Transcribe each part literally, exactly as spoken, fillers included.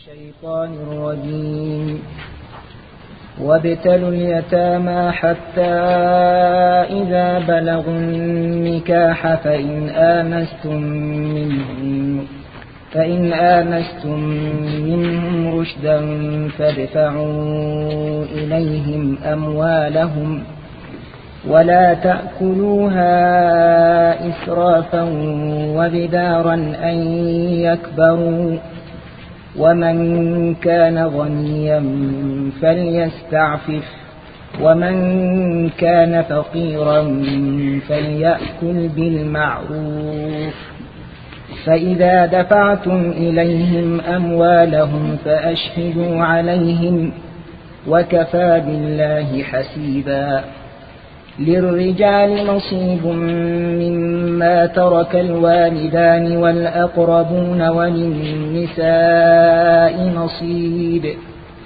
الشيطان الرجيم وابتلوا اليتامى حتى إذا بلغوا النكاح فإن آنستم منهم فإن آنستم منهم رشدا فادفعوا إليهم أموالهم ولا تأكلوها إسرافا وبدارا أن يكبروا ومن كان غنيا فليستعفف ومن كان فقيرا فليأكل بالمعروف فإذا دفعتم إليهم أموالهم فأشهدوا عليهم وكفى بالله حسيبا للرجال نصيب مما ترك الوالدان والأقربون وللنساء نصيب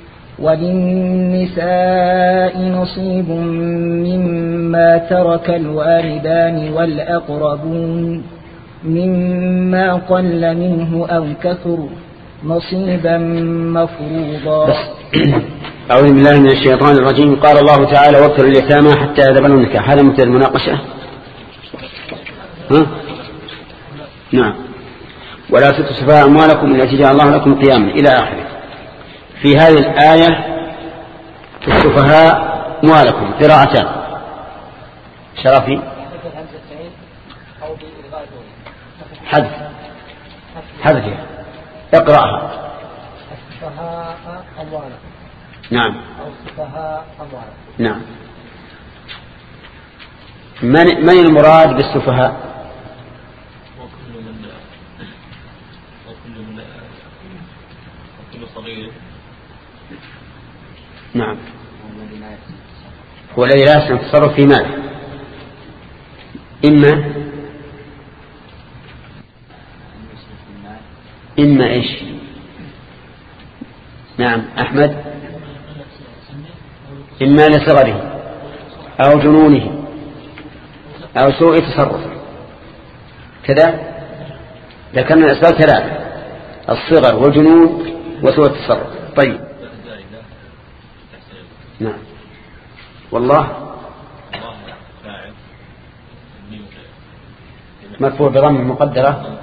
وللنساء نصيب مما ترك الوالدان والأقربون مما قل منه أو كثر نصيبا مفروضا. أعوذ بالله من الشيطان الرجيم. قال الله تعالى وابتلوا اليتامى حتى إذا بلغوا النكاح. هذا مثل المناقشة. ها؟ نعم. ولا تؤتوا السفهاء أموالكم التي جعل الله لكم قياما إلى آخره. في هذه الآية السفهاء أموالكم قراءتان. شرفي حذف حذفها اقرأها. السفهاء أموالكم. نعم. أو السفهاء أموالكم. نعم. من من المراد بالسفهاء؟ وكل من وكل من وكل صغير. نعم. هو الذي لا يستطيع التصرف في ماله. إما إما إيش؟ نعم أحمد. إما لصغره أو جنونه أو سوء تصرفه كذا. ذكرنا الأسباب ثلاثة: الصغر والجنون وسوء التصرف. طيب. نعم. والله مرفوع بضم مقدرة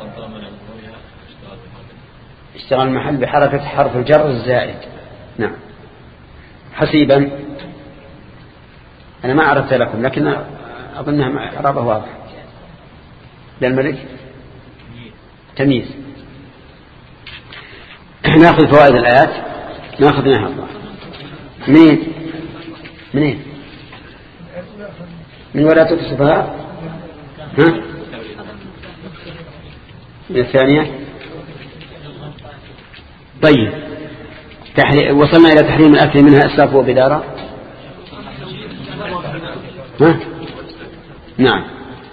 اشتغل المحل بحركة حرف الجر الزائد. نعم. حسيبا أنا ما عرفت لكم لكن أظنها إعرابه واضح. للملك تمييز. نأخذ فوائد الآيات. نأخذ الله منين منين من ولا تؤتوا السفهاء. ها من الثانية. طيب. وصلنا إلى تحريم الأكل منها إسراف وبدارة. ها؟ نعم.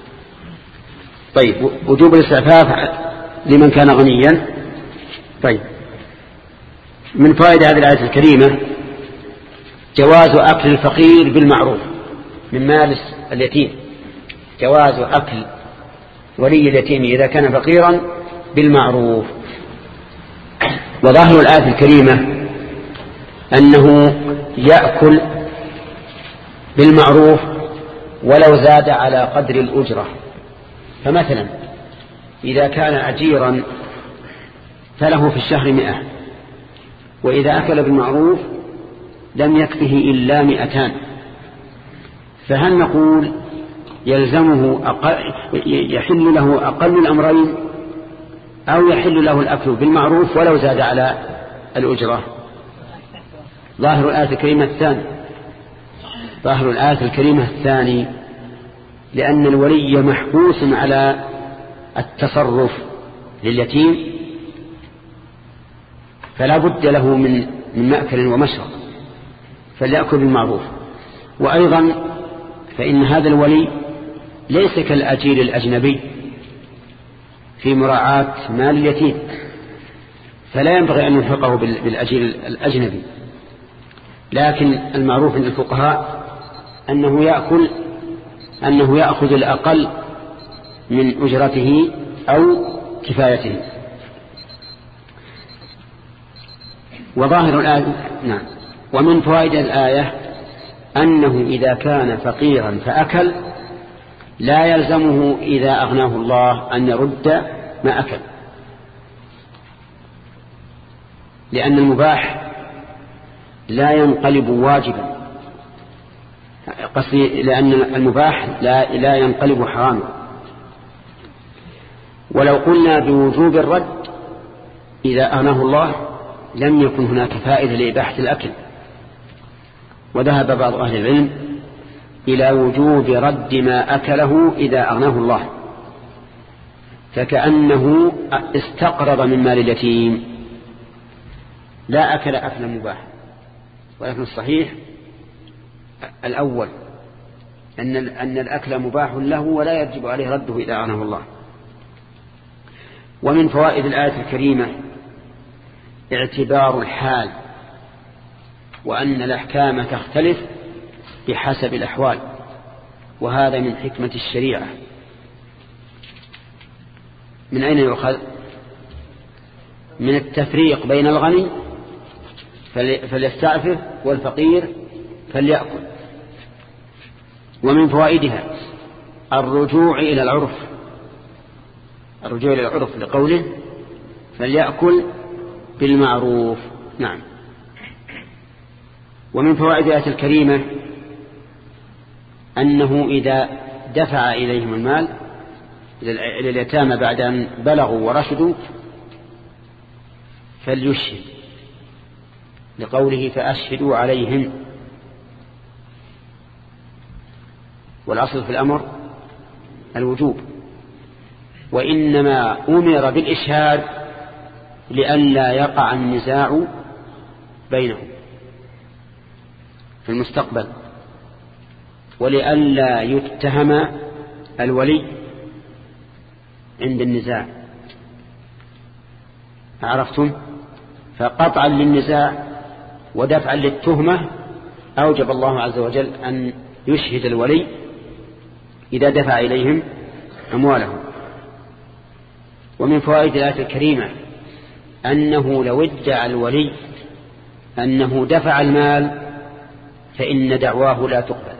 طيب. وجوب الاستعفاف لمن كان غنيا. طيب. من فائدة هذه الآية الكريمة جواز أكل الفقير بالمعروف من مال اليتيم. جواز أكل ولي اليتيم إذا كان فقيرا بالمعروف. وظاهر الآية الكريمة أنه يأكل بالمعروف ولو زاد على قدر الأجرة. فمثلا إذا كان أجيرا فله في الشهر مئة، وإذا أكل بالمعروف لم يكفه إلا مئتان، فهل نقول يلزمه أقل يحل له أقل الأمرين أو يحل له الأكل بالمعروف ولو زاد على الأجرة؟ ظاهر الآية الكريمة الثاني. ظاهر الآية الكريمة الثاني لأن الولي محبوس على التصرف لليتيم فلا بد له من من مأكل ومشرب فليأكل بالمعروف. وأيضا فإن هذا الولي ليس كالأجير الأجنبي في مراعاة مال اليتيم، فلا ينبغي أن يلحقه بالأجير الأجنبي. لكن المعروف عند الفقهاء أنه يأكل أنه يأخذ الأقل من أجرته أو كفايته. وظاهر الآية نعم. ومن فوائد الآية أنه إذا كان فقيرا فأكل لا يلزمه إذا أغناه الله أن يرد ما أكل، لأن المباح لا ينقلب واجبا، قصدي لأن المباح لا, لا ينقلب حراما. ولو قلنا بوجوب الرد إذا أغناه الله لم يكن هناك فائدة لإباحة الأكل، وذهب بعض أهل العلم إلى وجوب رد ما أكله إذا أغناه الله، فكأنه استقرض من مال اليتيم لا أكل أكل مباح. ولكن الصحيح الأول أن أن الأكل مباح له ولا يجب عليه رده إذا أغناه الله. ومن فوائد الآية الكريمة اعتبار الحال، وأن الأحكام تختلف بحسب الأحوال، وهذا من حكمة الشريعة. من أين يؤخذ؟ من التفريق بين الغني فليستعفف والفقير فليأكل. ومن فوائدها الرجوع إلى العرف، الرجوع إلى العرف لقوله فليأكل بالمعروف. نعم. ومن فوائد الآية الكريمة أنه إذا دفع إليهم المال إلى اليتامى بعد أن بلغوا ورشدوا فليشهد، لقوله فأشهدوا عليهم. والأصل في الأمر الوجوب، وإنما أمر بالإشهاد لئلا يقع النزاع بينهم في المستقبل، ولئلا يتهم الولي عند النزاع. عرفتم؟ فقطعا للنزاع ودفعا للتهمة أوجب الله عز وجل أن يشهد الولي إذا دفع إليهم أموالهم. ومن فوائد الآية الكريمة أنه لو ادعى الولي أنه دفع المال فإن دعواه لا تقبل،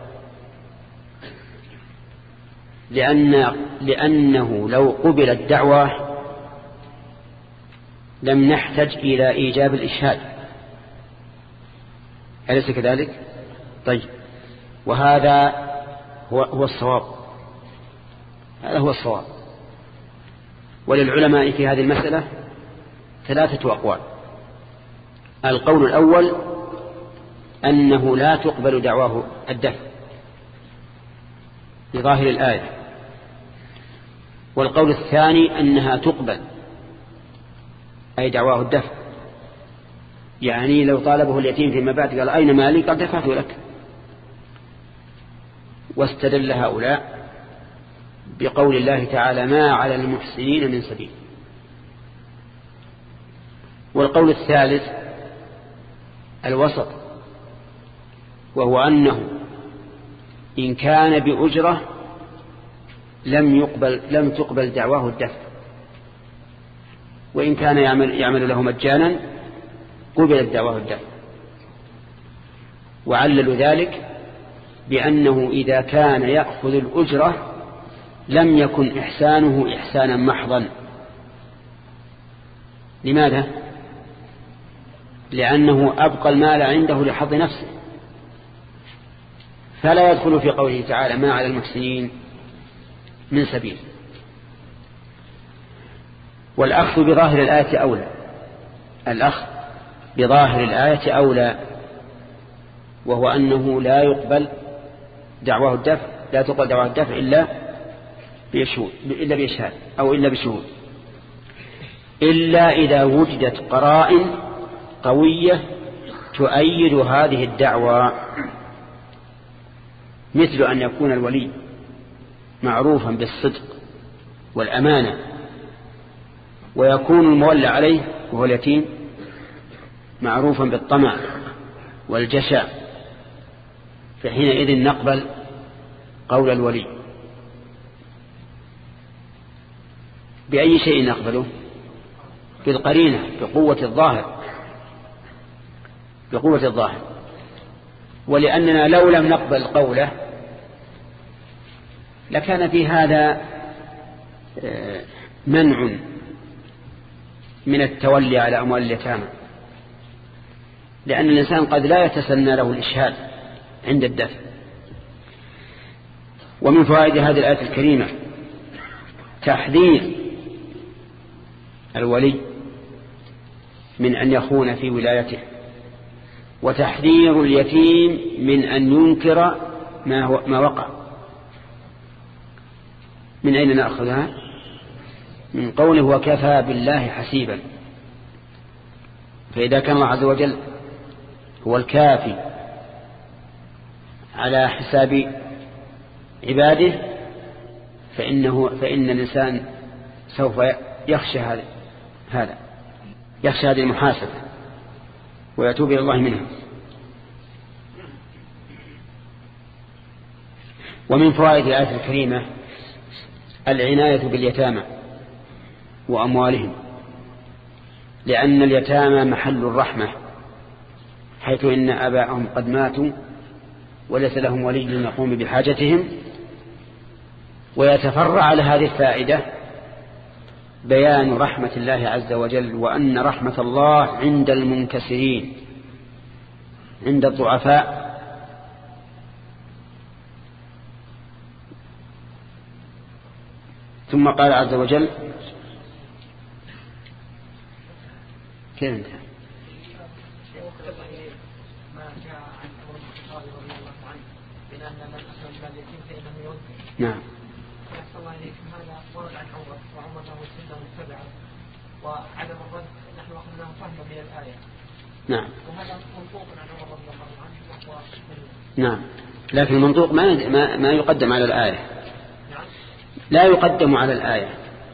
لأن لأنه لو قبل الدعوة لم نحتج إلى إيجاب الإشهاد، أليس كذلك؟ طيب، وهذا هو, هو الصواب، هذا هو الصواب. وللعلماء في هذه المسألة ثلاثة أقوال. القول الأول أنه لا تقبل دعواه الدفع بظاهر الآية، والقول الثاني أنها تقبل أي دعواه الدفع، يعني لو طالبه اليتيم فيما بعد قال أين مالي؟ قال دفعت لك. واستدل هؤلاء بقول الله تعالى ما على المحسنين من سبيل. والقول الثالث الوسط، وهو أنه إن كان بأجرة لم يقبل لم تقبل دعواه الدفع، وإن كان يعمل, يعمل له مجانا قبلت دعواه الدفع. وعللوا ذلك بأنه إذا كان يأخذ الأجرة لم يكن إحسانه إحسانا محضا. لماذا؟ لأنه أبقى المال عنده لحظ نفسه، فلا يدخل في قوله تعالى ما على المحسنين من سبيل. والأخذ بظاهر الآية أولى، الأخذ بظاهر الآية أولى، وهو أنه لا يقبل دعواه الدفع، لا تقبل دعواه الدفع إلا بشهود، إلا بإشهاد أو إلا بشهود، إلا إذا وجدت قرائن قوية تؤيد هذه الدعوة، مثل أن يكون الولي معروفا بالصدق والأمانة، ويكون المولى عليه وهو اليتيم معروفا بالطمع والجشع، فحينئذ نقبل قول الولي. بأي شيء نقبله؟ بالقرينة، بقوة الظاهر. بقوة الظاهر. ولأننا لو لم نقبل قوله لكان في هذا منع من التولي على أموال اليتامى، لأن الإنسان قد لا يتسنى له الإشهاد عند الدفع. ومن فوائد هذه الآية الكريمة تحذير الولي من أن يخون في ولايته، وتحذير اليتيم من أن ينكر ما, هو ما وقع. من أين نأخذها؟ من قوله وكفى بالله حسيبا. فإذا كان الله عز وجل هو الكافي على حساب عباده فإنه فإن الإنسان سوف يخشى هذا هذا يخشى هذه المحاسبة ويتوب إلى الله منها. ومن فوائد الآية الكريمة العناية باليتامى وأموالهم، لأن اليتامى محل الرحمة، حيث إن آباءهم قد ماتوا وليس لهم ولي يقوم بحاجتهم. ويتفرع على هذه الفائدة بيان رحمة الله عز وجل، وأن رحمة الله عند المنكسرين عند الضعفاء. ثم قال عز وجل كيف انتهى؟ نعم. هذا ورد عن عمر وعمر له سنة متبعة وعدم الرد نحن أخذناه فهما من الآية. نعم. وهذا منطوق عن عمر رضي الله عنه وهو نعم، لكن المنطوق ما ما ما يقدم على الآية. لا يقدم على الآية،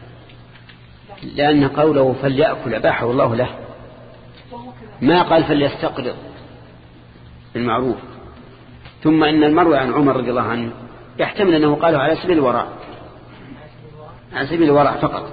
لأن قوله فليأكل أباحه الله له، ما قال فليستقرض بالمعروف. ثم إن المروي عن عمر رضي الله عنه يحتمل أنه قاله على سبيل الورع، على سبيل الورع فقط.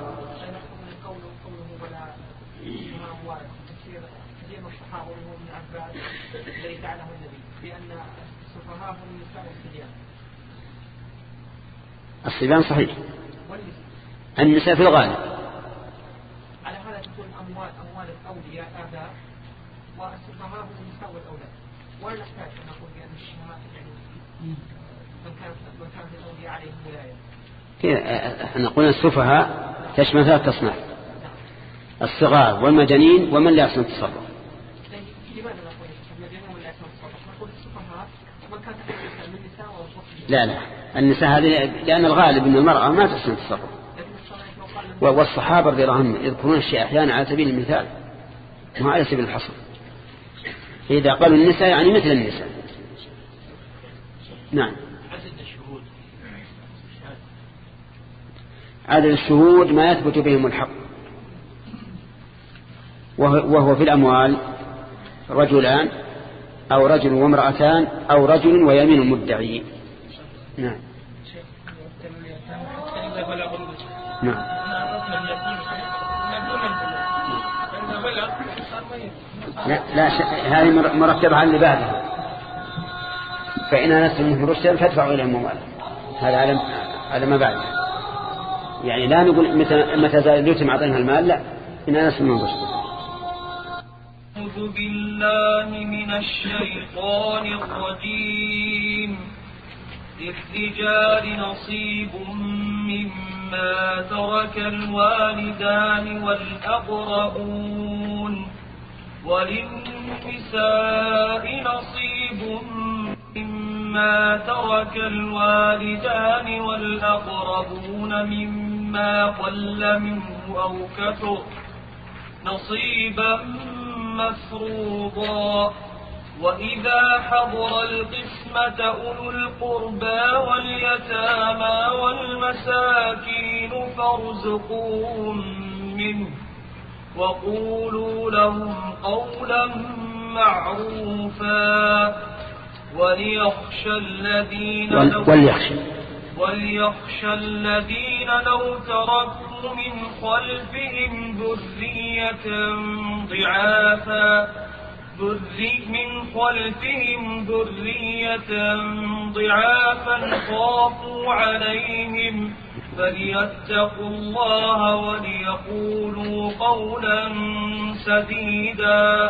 الصبيان صحيح، النساء في الغالب. على هذا تكون أموال أموال الأولياء آباء والسفهاء هم النساء والأولاد، ولا نحتاج أن نقول بأن الشهماء يعني من كانت من كانت الأولياء عليهم ولاية. احنا قلنا السفهاء تشمل ثلاث تصنيف: الصغار والمجانين ومن لا يحسن التصرف. لماذا نقول المجانين ومن لا يحسن التصرف؟ نقول السفهاء من كانت من النساء والرجال. لا لا، النساء هذه لأن الغالب أن المرأة ما تحسن التصرف. والصحابة رضي الله عنهم يذكرون الشيء أحيانا على سبيل المثال ما على سبيل الحصر. إذا قالوا النساء يعني مثل النساء. نعم. عدد الشهود عدد الشهود ما يثبت بهم الحق، وهو في الأموال رجلان أو رجل وامرأتان أو رجل ويمين مدعي. نعم. نعم. لا, لا ش... هذه مرتبة على اللي بعدها. فإن أنست منه رشدا فادفعوا إلى الموال. هذا على على ما بعدها. يعني لا نقول متى متى زال يتم عطيها المال، لا، إن أنست منه رشدا. أعوذ بالله من الشيطان الرجيم. للرجال نصيب مما ترك الوالدان والأقربون وللنساء نصيب مما ترك الوالدان والأقربون مما قل منه أو كثر نصيبا مفروضا. وإذا حضر القسمة أولو القربى واليتامى والمساكين فارزقوهم منه وقولوا لهم قولا معروفا. وليخشى الذين لو وليخشى وليخشى الذين لو تركوا من خلفهم ذرية ضعافا ذري من خلفهم ذرية ضعافا خافوا عليهم فليتقوا الله وليقولوا قولا سديدا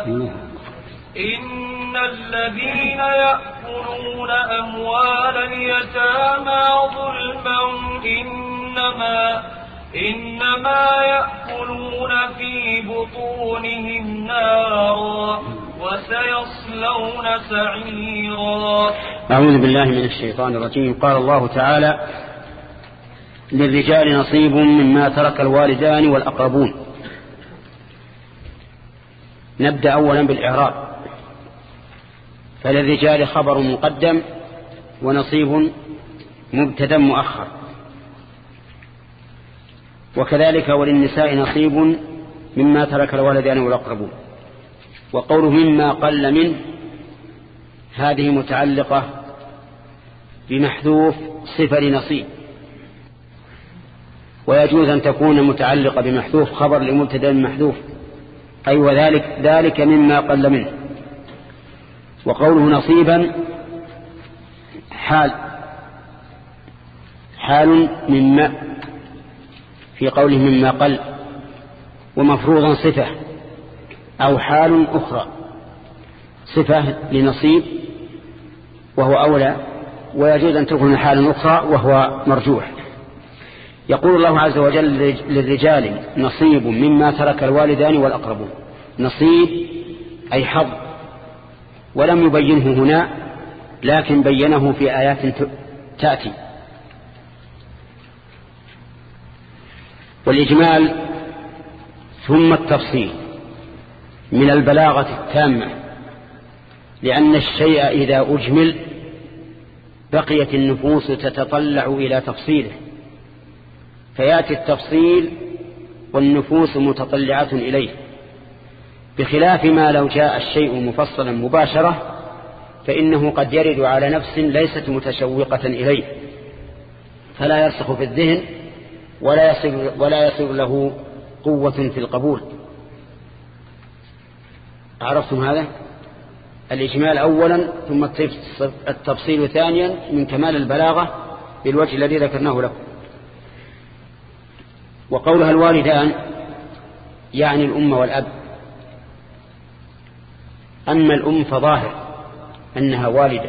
إن الذين يأكلون أموال اليتامى ظلما إنما إنما يأكلون في بطونهم نارا وسيصلون سعيرا. أعوذ بالله من الشيطان الرجيم. قال الله تعالى: للرجال نصيب مما ترك الوالدان والأقربون. نبدأ أولا بالإعراب. فللرجال خبر مقدم ونصيب مبتدا مؤخر، وكذلك وللنساء نصيب مما ترك الوالدان والأقربون. وقوله مما قل منه هذه متعلقة بمحذوف صفة لنصيب، ويجوز أن تكون متعلقة بمحذوف خبر لمبتدا محذوف، أي وذلك ذلك مما قل منه. وقوله نصيبا حال حال مما في قوله مما قل، ومفروضا صفة أو حال أخرى، صفة لنصيب وهو أولى، ويجوز أن تكون حال أخرى وهو مرجوح. يقول الله عز وجل: للرجال نصيب مما ترك الوالدان والأقربون. نصيب أي حظ، ولم يبينه هنا لكن بينه في آيات تأتي. والإجمال ثم التفصيل من البلاغة التامة، لأن الشيء إذا أجمل بقيت النفوس تتطلع إلى تفصيله، فيأتي التفصيل والنفوس متطلعة إليه، بخلاف ما لو جاء الشيء مفصلا مباشرة فإنه قد يرد على نفس ليست متشوقة إليه، فلا يرسخ في الذهن ولا يصير, ولا يصير له قوة في القبول. عرفتم هذا؟ الإجمال أولا ثم التفصيل ثانيا من كمال البلاغة بالوجه الذي ذكرناه لكم. وقولها الوالدان يعني الأم والأب. أما الأم فظاهر أنها والدة،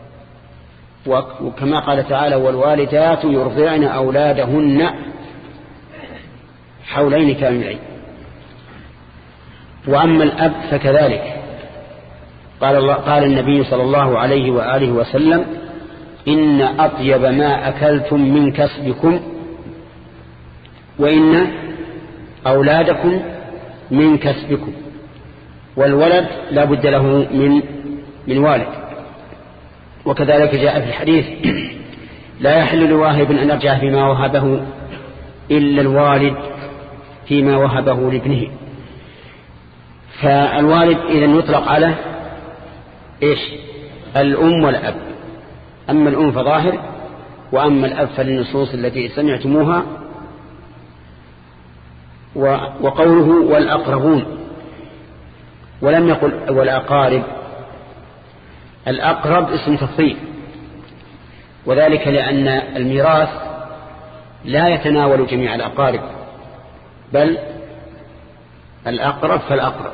وكما قال تعالى: والوالدات يرضعن أولادهن حولين كاملين. وأما الأب فكذلك، قال, الله قال النبي صلى الله عليه وآله وسلم: إن أطيب ما أكلتم من كسبكم وإن أولادكم من كسبكم. والولد لا بد له من من والد. وكذلك جاء في الحديث: لا يحل لواهب أن يرجع فيما وهبه إلا الوالد فيما وهبه لابنه. فالوالد إذن يطلق على إيش؟ الأم والأب. أما الأم فظاهر، وأما الأب فالنصوص التي سمعتموها. وقوله والأقربون، ولم يقل والأقارب. الأقرب اسم تفضيل، وذلك لأن الميراث لا يتناول جميع الأقارب، بل الأقرب فالأقرب.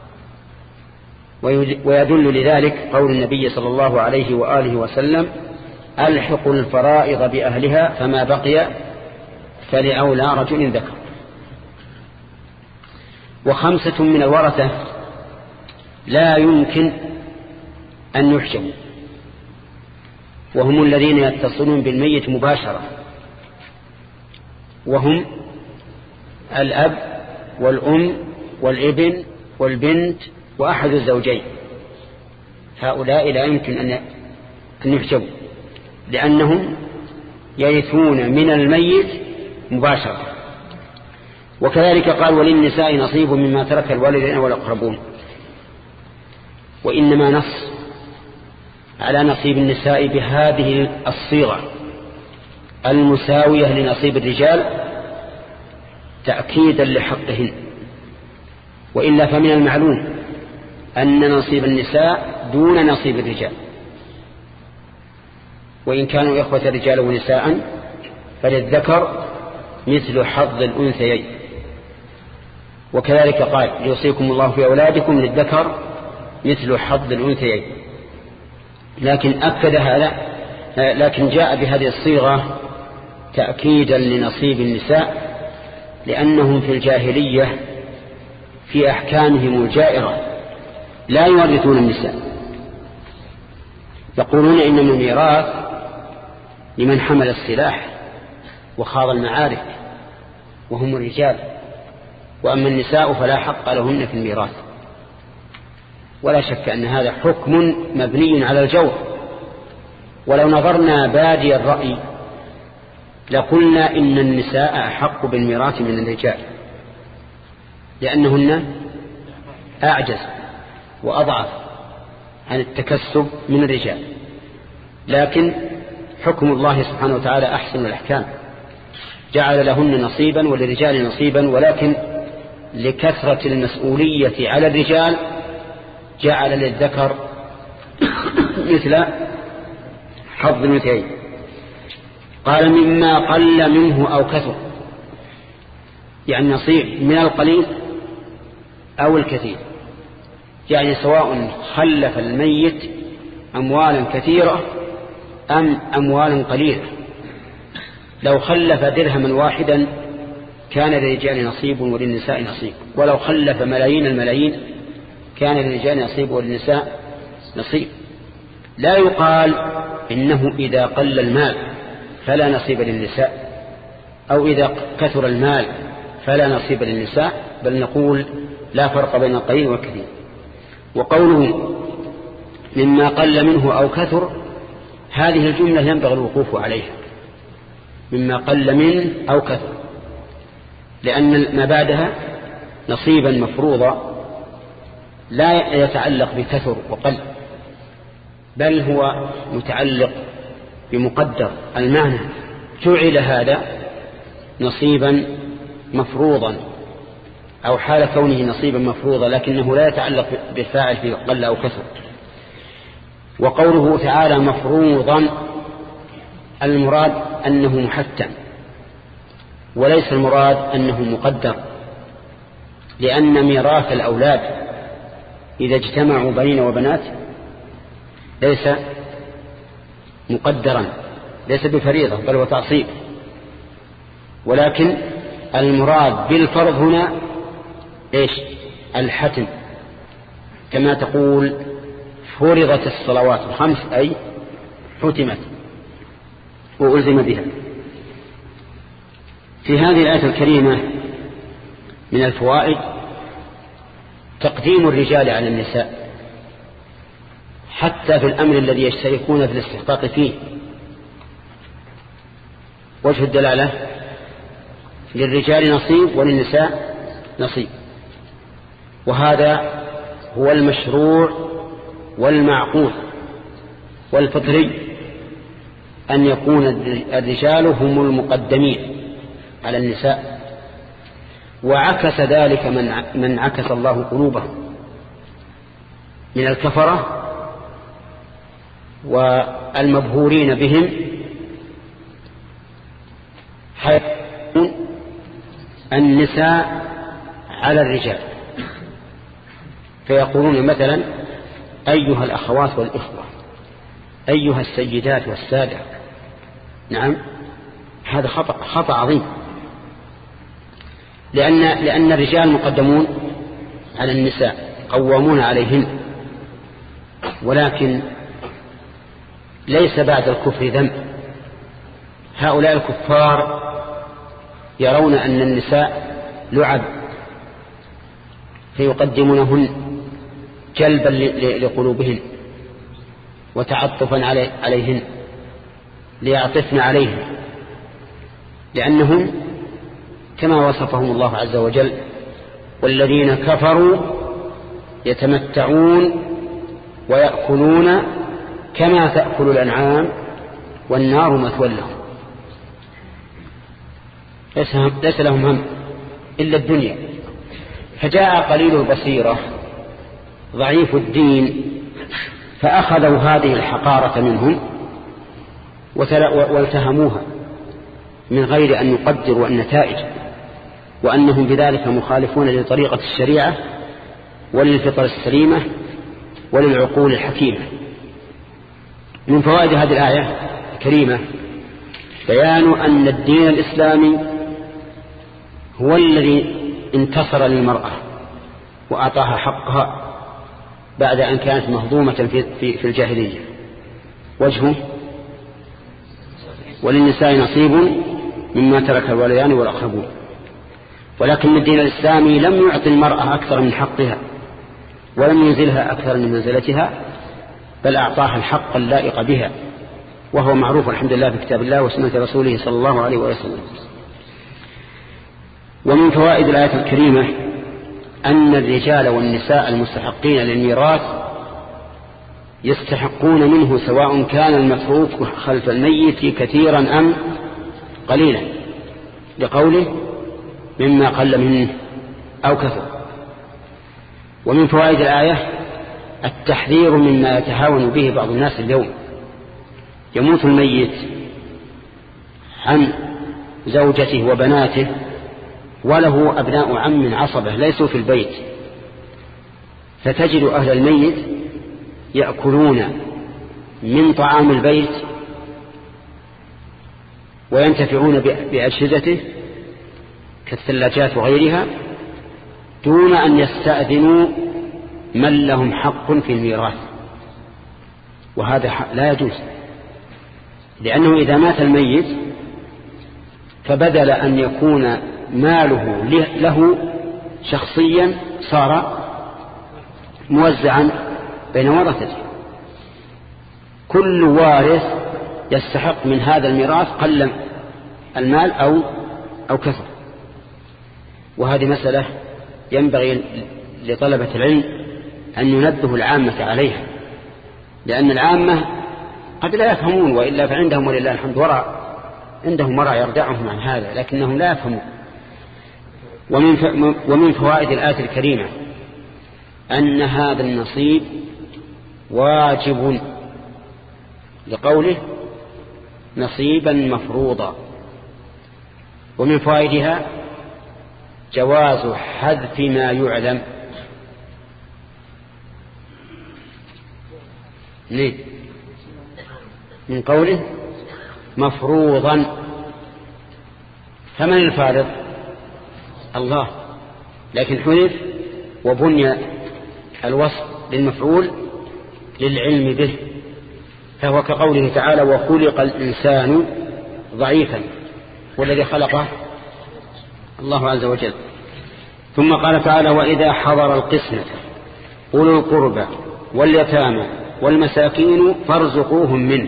ويدل لذلك قول النبي صلى الله عليه وآله وسلم: ألحقوا الفرائض بأهلها فما بقي فلأولى رجل ذكر. وخمسة من الورثة لا يمكن أن يحجبوا، وهم الذين يتصلون بالميت مباشرة، وهم الأب والأم والابن والبنت وأحد الزوجين. هؤلاء لا يمكن أن يحجبوا، لأنهم يرثون من الميت مباشرة. وكذلك قال: وللنساء نصيب مما ترك الوالدين والأقربون. وإنما نص على نصيب النساء بهذه الصيغة المساوية لنصيب الرجال تأكيدا لحقهن. وإلا فمن المعلوم أن نصيب النساء دون نصيب الرجال، وإن كانوا إخوة رجال ونساء فللذكر مثل حظ الأنثيين. وكذلك قال يوصيكم الله في أولادكم للذكر مثل حظ الأنثيين. لكن أكد هذا، لكن جاء بهذه الصيغة تأكيدا لنصيب النساء، لأنهم في الجاهلية في أحكامهم الجائرة لا يورثون النساء، يقولون إن الميراث لمن حمل السلاح وخاض المعارك وهم الرجال، وأما النساء فلا حق لهن في الميراث. ولا شك أن هذا حكم مبني على الجور. ولو نظرنا بادي الرأي لقلنا إن النساء أحق بالميراث من الرجال، لأنهن أعجز وأضعف عن التكسب من الرجال. لكن حكم الله سبحانه وتعالى أحسن الأحكام، جعل لهن نصيبا وللرجال نصيبا، ولكن لكثرة المسؤولية على الرجال جعل للذكر مثل حظ الأنثيين. قال مما قل منه أو كثر، يعني نصيب من القليل أو الكثير، يعني سواء خلف الميت أموالا كثيرة أم أموالا قليلة. لو خلف درهما واحدا كان للرجال نصيب وللنساء نصيب، ولو خلف ملايين الملايين كان للرجال نصيب وللنساء نصيب. لا يقال إنه إذا قل المال فلا نصيب للنساء، أو إذا كثر المال فلا نصيب للنساء، بل نقول لا فرق بين القليل والكثير. وقوله مما قل منه أو كثر، هذه الجملة ينبغي الوقوف عليها، مما قل منه أو كثر، لأن ما بعدها نصيبا مفروضا لا يتعلق بكثر وقل، بل هو متعلق بمقدر. المعنى جعل هذا نصيبا مفروضا أو حال كونه نصيبا مفروضا، لكنه لا يتعلق بالفاعل في قل أو كثر. وقوله تعالى مفروضا، المراد أنه محتم، وليس المراد أنه مقدر، لأن ميراث الأولاد إذا اجتمعوا بنين وبنات ليس مقدرا، ليس بفريضة بل هو تعصيب. ولكن المراد بالفرض هنا إيش؟ الحتم، كما تقول فرضت الصلوات الخمس أي حتمت وألزم بها. في هذه الآية الكريمة من الفوائد تقديم الرجال على النساء حتى في الأمر الذي يشتركون في الاستحقاق فيه. وجه الدلالة للرجال نصيب وللنساء نصيب، وهذا هو المشروع والمعقول والفطري أن يكون الرجال هم المقدمين على النساء. وعكس ذلك من من عكس الله قلوبهم من الكفرة والمبهورين بهم، حيث النساء على الرجال، فيقولون مثلا أيها الأخوات والإخوة، أيها السيدات والسادة. نعم، هذا خطأ خطأ عظيم، لأن لأن الرجال مقدمون على النساء قوامون عليهن، ولكن ليس بعد الكفر ذنب. هؤلاء الكفار يرون أن النساء لعب فيقدمونهن جلبا لقلوبهن وتعطفا عليهن ليعطفن عليهن، لأنهم كما وصفهم الله عز وجل والذين كفروا يتمتعون ويأكلون كما تأكل الأنعام والنار مثوى لهم. ليس لهم هم إلا الدنيا. فجاء قليل البصيرة ضعيف الدين فأخذوا هذه الحقارة منهم والتهموها من غير أن يقدروا النتائج، وأنهم بذلك مخالفون لطريقة الشريعة وللفطر السليمة وللعقول الحكيمة. من فوائد هذه الآية الكريمة بيان أن الدين الإسلامي هو الذي انتصر للمرأة وأعطاها حقها بعد أن كانت مهضومة في, في, في الجاهلية. وجهه وللنساء نصيب مما ترك الوالدان والأقربون، ولكن الدين الإسلامي لم يعطي المرأة أكثر من حقها ولم ينزلها أكثر من منزلتها، بل أعطاها الحق اللائق بها، وهو معروف الحمد لله في كتاب الله وسنة رسوله صلى الله عليه وسلم. ومن فوائد الآية الكريمة أن الرجال والنساء المستحقين للميراث يستحقون منه سواء كان المتروك خلف الميت كثيرا أم قليلا، لقوله مما قل منه أو كثر. ومن فوائد الآية التحذير مما يتهاون به بعض الناس اليوم. يموت الميت عن زوجته وبناته وله أبناء عم عصبة ليسوا في البيت، فتجد أهل الميت يأكلون من طعام البيت وينتفعون بأجهزته كالثلاجات وغيرها دون أن يستأذنوا من لهم حق في الميراث، وهذا لا يجوز، لأنه إذا مات الميت فبدل أن يكون ماله له شخصيا صار موزعا بين ورثته، كل وارث يستحق من هذا الميراث قل المال أو أو كثر. وهذه مسألة ينبغي لطلبة العلم أن ينبهوا العامة عليها، لأن العامة قد لا يفهمون، وإلا فعندهم ولله الحمد ورع، عندهم ورع يردعهم عن هذا، لكنهم لا يفهمون. ومن ومن فوائد الآية الكريمة أن هذا النصيب واجب، لقوله نصيبا مفروضا. ومن فوائدها جواز حذف ما يعلم. ليه؟ من قوله مفروضا، فمن الفارض؟ الله، لكن حذف وبني الوصف للمفعول للعلم به، فهو كقوله تعالى وخلق الإنسان ضعيفا، والذي خلقه الله عز وجل. ثم قال تعالى وإذا حضر القسمة أولو القربى واليتامى والمساكين فارزقوهم منه.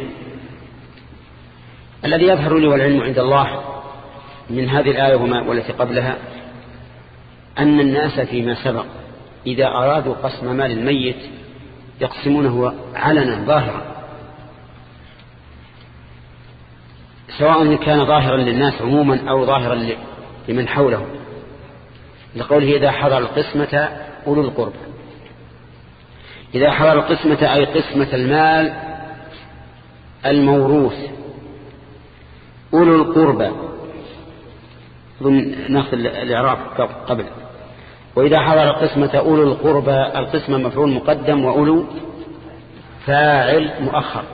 الذي يظهر لي والعلم عند الله من هذه الآية والتي قبلها أن الناس فيما سبق إذا أرادوا قسم مال الميت يقسمونه علنا ظاهرا، سواء كان ظاهرا للناس عموما أو ظاهرا لمن حوله، لقوله إذا حضر القسمة أولو القربى. إذا حضر القسمة أي قسمة المال الموروث. أولو القربى ناخذ الإعراب قبل. وإذا حضر القسمة أولو القربى القسمة مفعول مقدم وأولو فاعل مؤخر،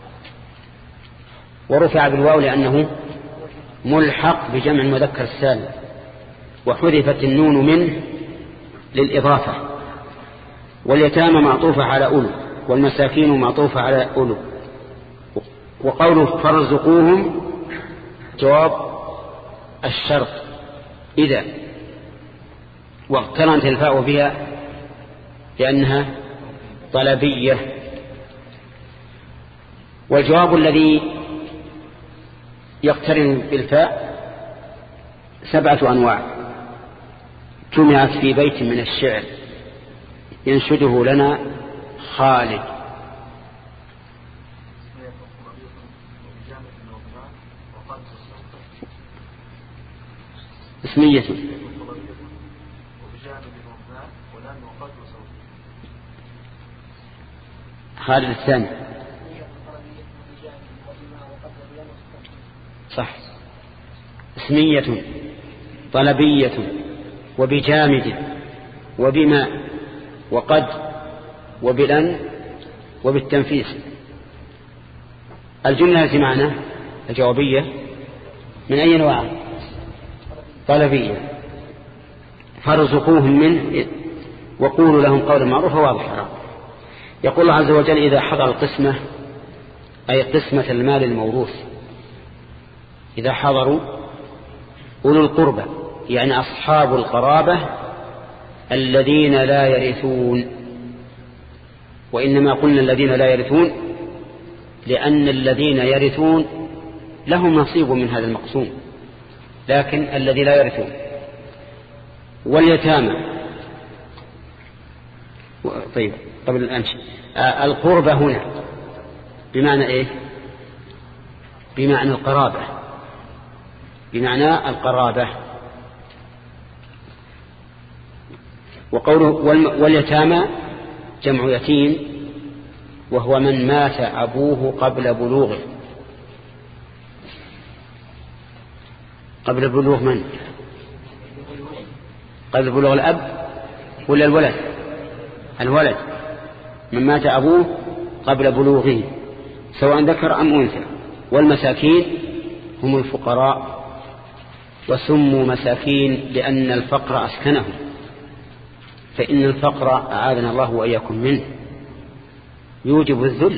ورفع بالواو لأنه ملحق بجمع المذكر السالم، وحذفت النون منه للإضافة. واليتامى معطوفة على أولو والمساكين معطوفة على أولو. وقوله فارزقوهم جواب الشرط إذا، واقترنت الفاء بها لأنها طلبية. والجواب الذي يقترن بالفاء سبعة أنواع جمعت في بيت من الشعر ينشده لنا خالد. اسمية خالد الثاني صح. اسمية طلبية وبجامد وبما وقد وبلن وبالتنفيس. الجملة التي معنا الجوابية من أي نوع؟ طلبية. فارزقوهم منه وقولوا لهم قولا معروفا واضحا. يقول الله عز وجل إذا حضر القسمة أي قسمة المال الموروث، إذا حضروا أولو القربى يعني أصحاب القرابة الذين لا يرثون. وإنما قلنا الذين لا يرثون لأن الذين يرثون لهم نصيب من هذا المقسوم، لكن الذي لا يرثون. واليتامى طيب قبل الآن آه القربة هنا بمعنى إيه؟ بمعنى القرابة، بمعنى القرابة. وقوله واليتامى جمع يتيم وهو من مات أبوه قبل بلوغه. قبل بلوغ من؟ قبل بلوغ الأب ولا الولد؟ الولد من مات أبوه قبل بلوغه سواء ذكر أم أنثى. والمساكين هم الفقراء وسموا مساكين لأن الفقر أسكنهم، فإن الفقر أعاذنا الله وإياكم منه يوجب الذل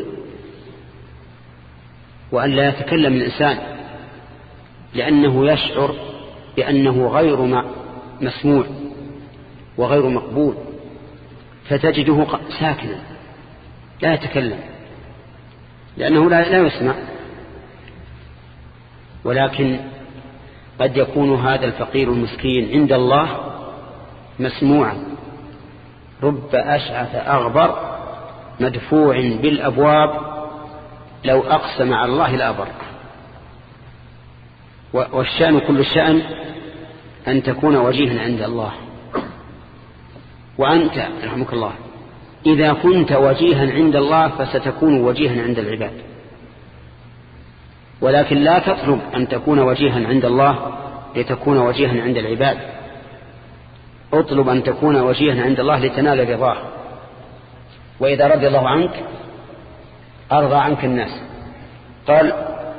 وأن لا يتكلم الإنسان لأنه يشعر بأنه غير مسموع وغير مقبول، فتجده ساكنا لا يتكلم لأنه لا يسمع. ولكن قد يكون هذا الفقير المسكين عند الله مسموعا، رب أشعث أغبر مدفوع بالأبواب لو أقسم على الله لأبر. والشأن كل الشأن أن تكون وجيها عند الله. وأنت رحمك الله إذا كنت وجيها عند الله فستكون وجيها عند العباد، ولكن لا تطلب أن تكون وجيها عند الله لتكون وجيها عند العباد، اطلب أن تكون وجيها عند الله لتنال رضاه. وإذا رضي الله عنك أرضى عنك الناس. قال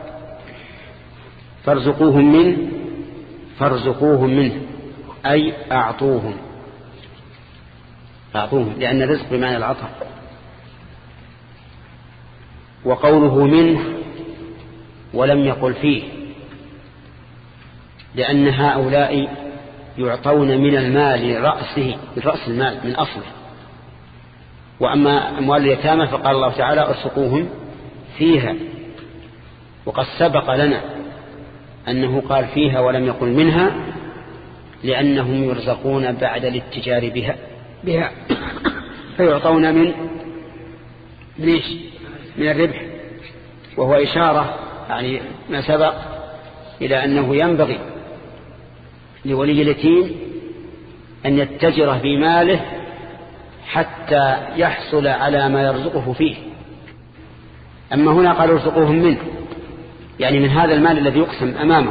فارزقوهم منه، فارزقوهم منه أي أعطوهم، أعطوهم لأن الرزق بمعنى العطاء. وقوله منه ولم يقل فيه لأن هؤلاء يعطون من المال رأسه، من رأس المال من أصله. وأما أموال اليتامى فقال الله تعالى ارزقوهم فيها. وقد سبق لنا أنه قال فيها ولم يقل منها لأنهم يرزقون بعد الاتجار بها بها فيعطون من ليش من الربح. وهو إشارة يعني ما سبق إلى أنه ينبغي لولي اليتيم أن يتجر في ماله حتى يحصل على ما يرزقه فيه. أما هنا قال ارزقوهم منه يعني من هذا المال الذي يقسم أمامه.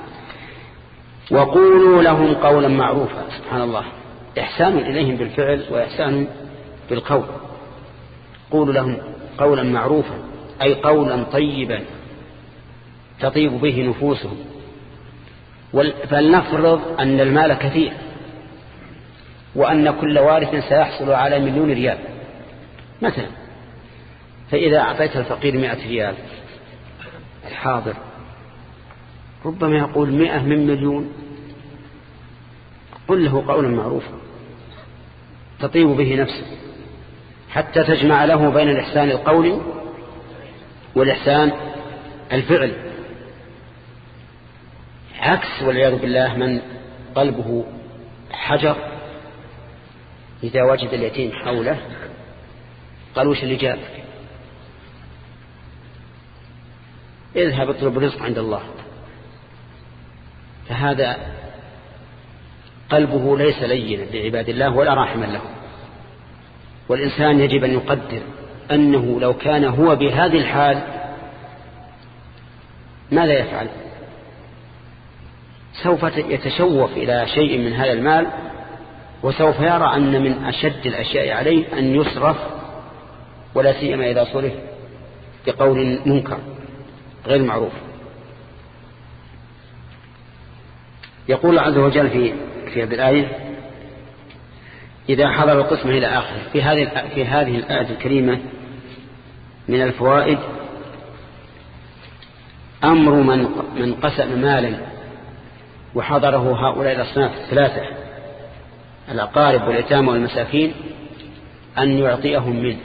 وقولوا لهم قولا معروفا. سبحان الله، إحسان إليهم بالفعل وإحسان بالقول. قولوا لهم قولا معروفا أي قولا طيبا تطيب به نفوسهم. فلنفرض أن المال كثير وأن كل وارث سيحصل على مليون ريال مثلا، فإذا أعطيت الفقير مئة ريال الحاضر ربما يقول مئة من مليون. قل له قولا معروفا تطيب به نفسه حتى تجمع له بين الإحسان القولي والإحسان الفعلي. عكس والعياذ بالله من قلبه حجر إذا وجد اليتيم حوله قال وش اللي جابك؟ اذهب اطلب رزق عند الله. فهذا قلبه ليس لينا لعباد الله ولا راحما له. والإنسان يجب أن يقدر أنه لو كان هو بهذه الحال ماذا يفعل؟ سوف يتشوف إلى شيء من هذا المال، وسوف يرى أن من أشد الأشياء عليه أن يصرف، ولا سيما إذا صرف بقول منكر غير معروف. يقول الله عز وجل في في هذه الآية: إذا حضر القسمة إلى آخره. في هذه في هذه الآية الكريمة من الفوائد أمر من من قسم مالا وحضره هؤلاء الأصناف الثلاثة الأقارب واليتامى والمساكين أن يعطيهم منه.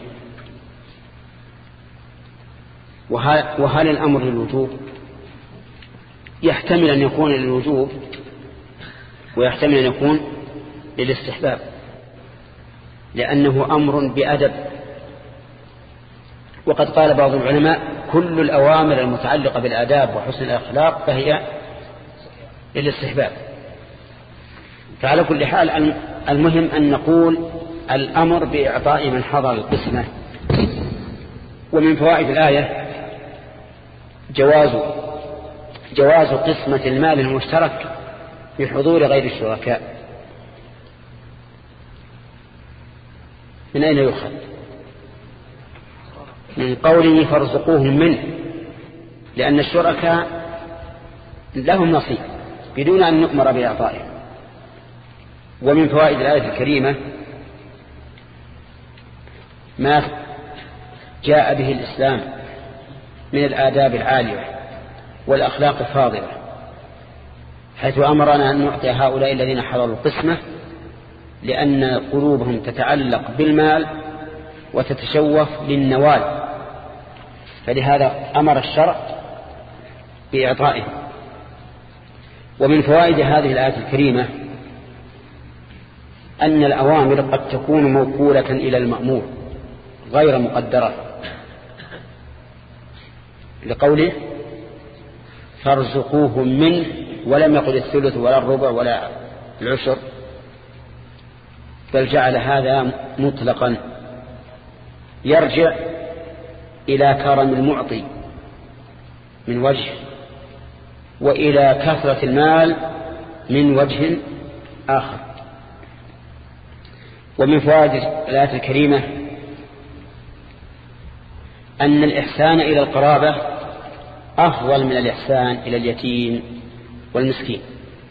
وهل الأمر للوجوب؟ يحتمل أن يكون للوجوب ويحتمل أن يكون للاستحباب، لأنه أمر بأدب. وقد قال بعض العلماء: كل الأوامر المتعلقة بالآداب وحسن الأخلاق فهي للاستحباب. فعلى كل حال المهم أن نقول الأمر بإعطاء من حضر القسمة. ومن فوائد الآية جواز جواز قسمة المال المشترك بحضور غير الشركاء. من أين يؤخذ؟ من قوله فارزقوهم منه، لأن الشركاء لهم نصيب بدون أن نؤمر بإعطائه. ومن فوائد الآية الكريمة ما جاء به الإسلام من الآداب العالية والأخلاق الفاضلة، حيث أمرنا أن نعطي هؤلاء الذين حضروا القسمة، لأن قلوبهم تتعلق بالمال وتتشوف للنوال، فلهذا أمر الشرع بإعطائه. ومن فوائد هذه الآية الكريمة أن الأوامر قد تكون موكولة إلى المأمور غير مقدرة، لقوله فارزقوهم منه، ولم يقل الثلث ولا الربع ولا العشر، بل جعل هذا مطلقا يرجع إلى كرم المعطي من وجه، وإلى كثرة المال من وجه آخر. ومن فوائد الآية الكريمة أن الإحسان إلى القرابة أفضل من الإحسان إلى اليتيم والمسكين.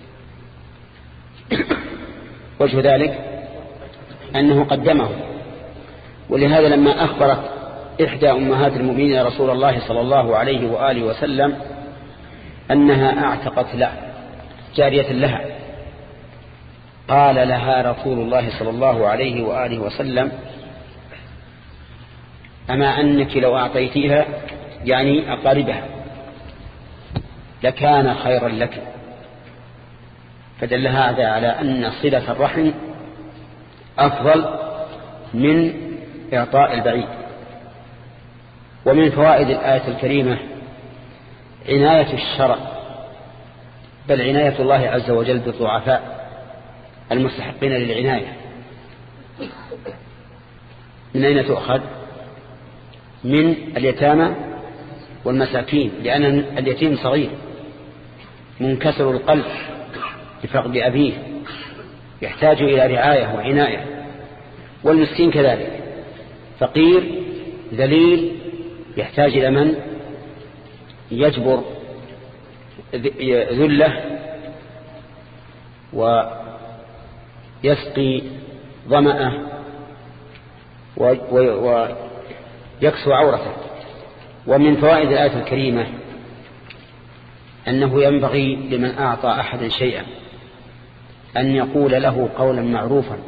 وجه ذلك أنه قدمه، ولهذا لما أخبرت إحدى أمهات المؤمنين رسول الله صلى الله عليه وآله وسلم أنها أعتقت له جارية لها، قال لها رسول الله صلى الله عليه وآله وسلم: أما أنك لو أعطيتيها يعني أقاربها لكان خيرا لك. فدل هذا على أن صلة الرحم أفضل من إعطاء البعيد. ومن فوائد الآية الكريمة عناية الشرع، بل عناية الله عز وجل بالضعفاء المستحقين للعناية. من أين تؤخذ؟ من اليتامى والمساكين، لأن اليتيم صغير منكسر القلب بفقد أبيه، يحتاج إلى رعاية وعناية. والمسكين كذلك فقير ذليل يحتاج إلى من يجبر ذله ويسقي ظمأه ويكسو عورته. ومن فوائد الآية الكريمة أنه ينبغي لمن أعطى أحدا شيئا أن يقول له قولا معروفا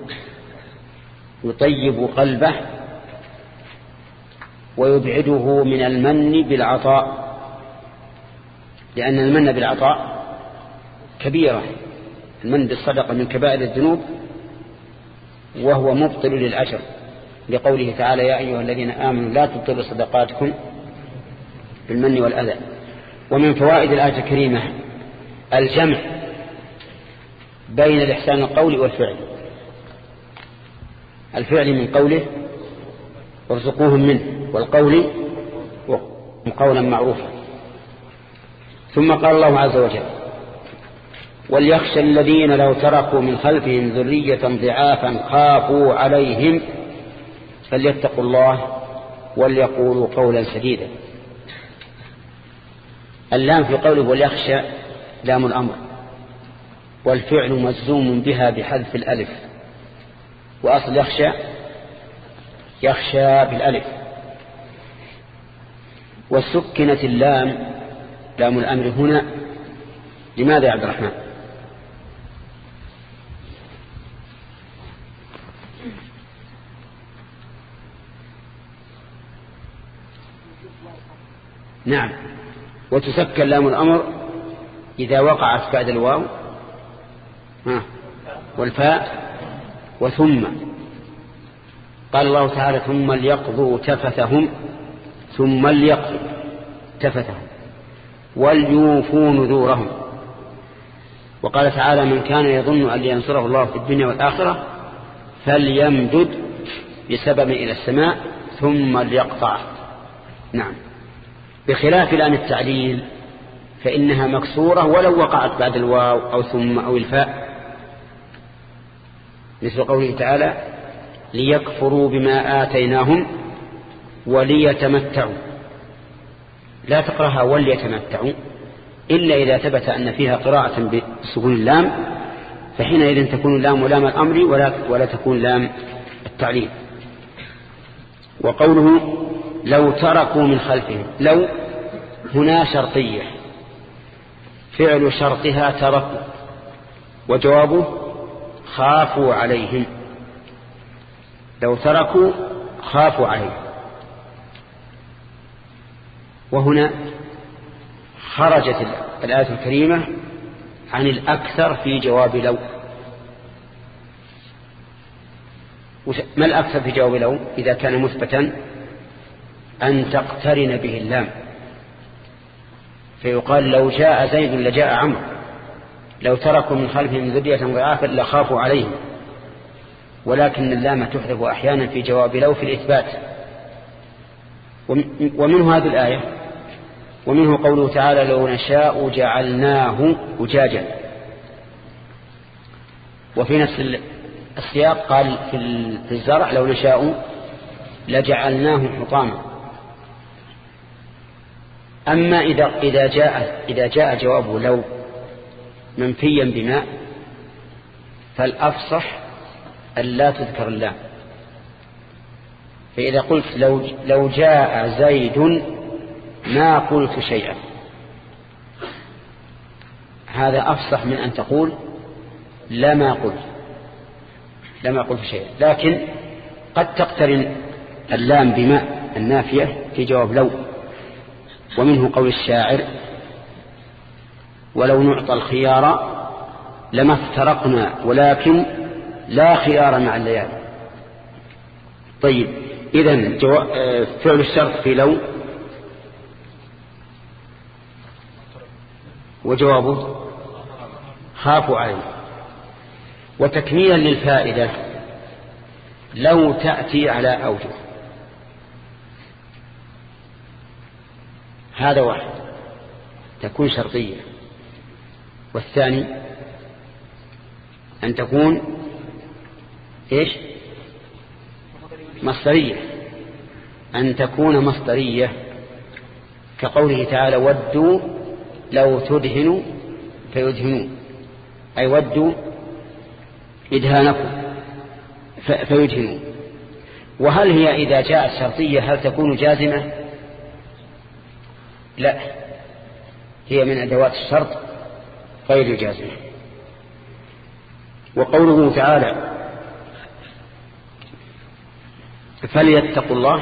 يطيب قلبه ويبعده من المن بالعطاء، لأن المن بالعطاء كبيرة. المن بالصدقة من كبائر الذنوب وهو مبطل للأجر، لقوله تعالى: يا أيها الذين آمنوا لا تبطلوا صدقاتكم بالمن والأذى. ومن فوائد الآية الكريمة الجمع بين الإحسان القولي والفعل. الفعل من قوله وارزقوهم منه والقول قولا معروفا. ثم قال الله عز وجل وليخشى الذين لو تركوا من خلفهم ذرية ضعافا خافوا عليهم فليتقوا الله وليقولوا قولا سديدا. اللام في قوله وليخشى لام الأمر، والفعل مجزوم بها بحذف الألف، وأصل يخشى يخشى بالألف، وسكنت اللام لام الأمر هنا. لماذا يا عبد الرحمن؟ نعم، وتسكن لام الأمر إذا وقعت بعد الواو والفاء وثم. قال الله تعالى ثم ليقضوا تفثهم، ثم ليقضوا تفثهم وليوفوا نذورهم. وقال تعالى من كان يظن أن ينصره الله في الدنيا والآخرة فليمدد بسبب إلى السماء ثم ليقطع. نعم، بخلاف لام التعليل فإنها مكسورة ولو وقعت بعد الواو أو ثم أو الفاء، مثل قوله تعالى ليكفروا بما آتيناهم وليتمتعوا. لا تقرأها وليتمتعوا إلا إذا ثبت أن فيها قراءة بسكون اللام، فحينئذ تكون اللام لام الأمر ولا, ولا تكون لام التعليل. وقوله لو تركوا من خلفهم، لو هنا شرطية فعل شرطها تركوا، وجوابه خافوا عليهم. لو تركوا خافوا عليهم. وهنا خرجت الآية الكريمة عن الأكثر في جواب لو. ما الأكثر في جواب لو إذا كان مثبتا؟ أن تقترن به اللام، فيقال لو جاء زيد لجاء عمرو، لو تركوا من خلفهم ذرية ضعافا لخافوا عليهم. ولكن اللام تحذف أحيانا في جواب لو في الإثبات. ومنه هذه الآية، ومنه قوله تعالى لو نشاء جعلناه أجاجا. وفي نفس السياق قال في الزرع لو نشاء لجعلناه حطاما. أما إذا إذا جاء إذا جاء جوابه لو منفيا بما، فالأفصح أن لا تذكر اللام. فإذا قلت لو لو جاء زيد ما قلت شيئا، هذا أفصح من أن تقول لما قلت لما قلت شيئا. لكن قد تقترن اللام بما النافية في جواب لو. ومنه قول الشاعر ولو نعطى الخيار لما افترقنا ولكن لا خيار مع الليالي. طيب، إذن جو... فعل الشرط في لو وجوابه خافوا عليه. وتكميلا للفائدة لو تأتي على أوجه، هذا واحد تكون شرطية، والثاني أن تكون إيش مصدرية، أن تكون مصدرية كقوله تعالى ودوا لو تدهنوا فيدهنون، أي ودوا إدهانكم فيدهنون. وهل هي إذا جاءت شرطية هل تكون جازمة؟ لا، هي من أدوات الشرط غير جازمة. وقوله تعالى فليتقوا الله،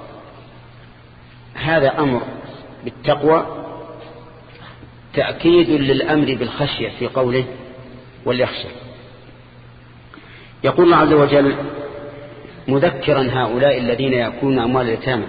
هذا أمر بالتقوى تأكيد للأمر بالخشية في قوله وليخشى. يقول الله عز وجل مذكرا هؤلاء الذين يأكلون أموال اليتامى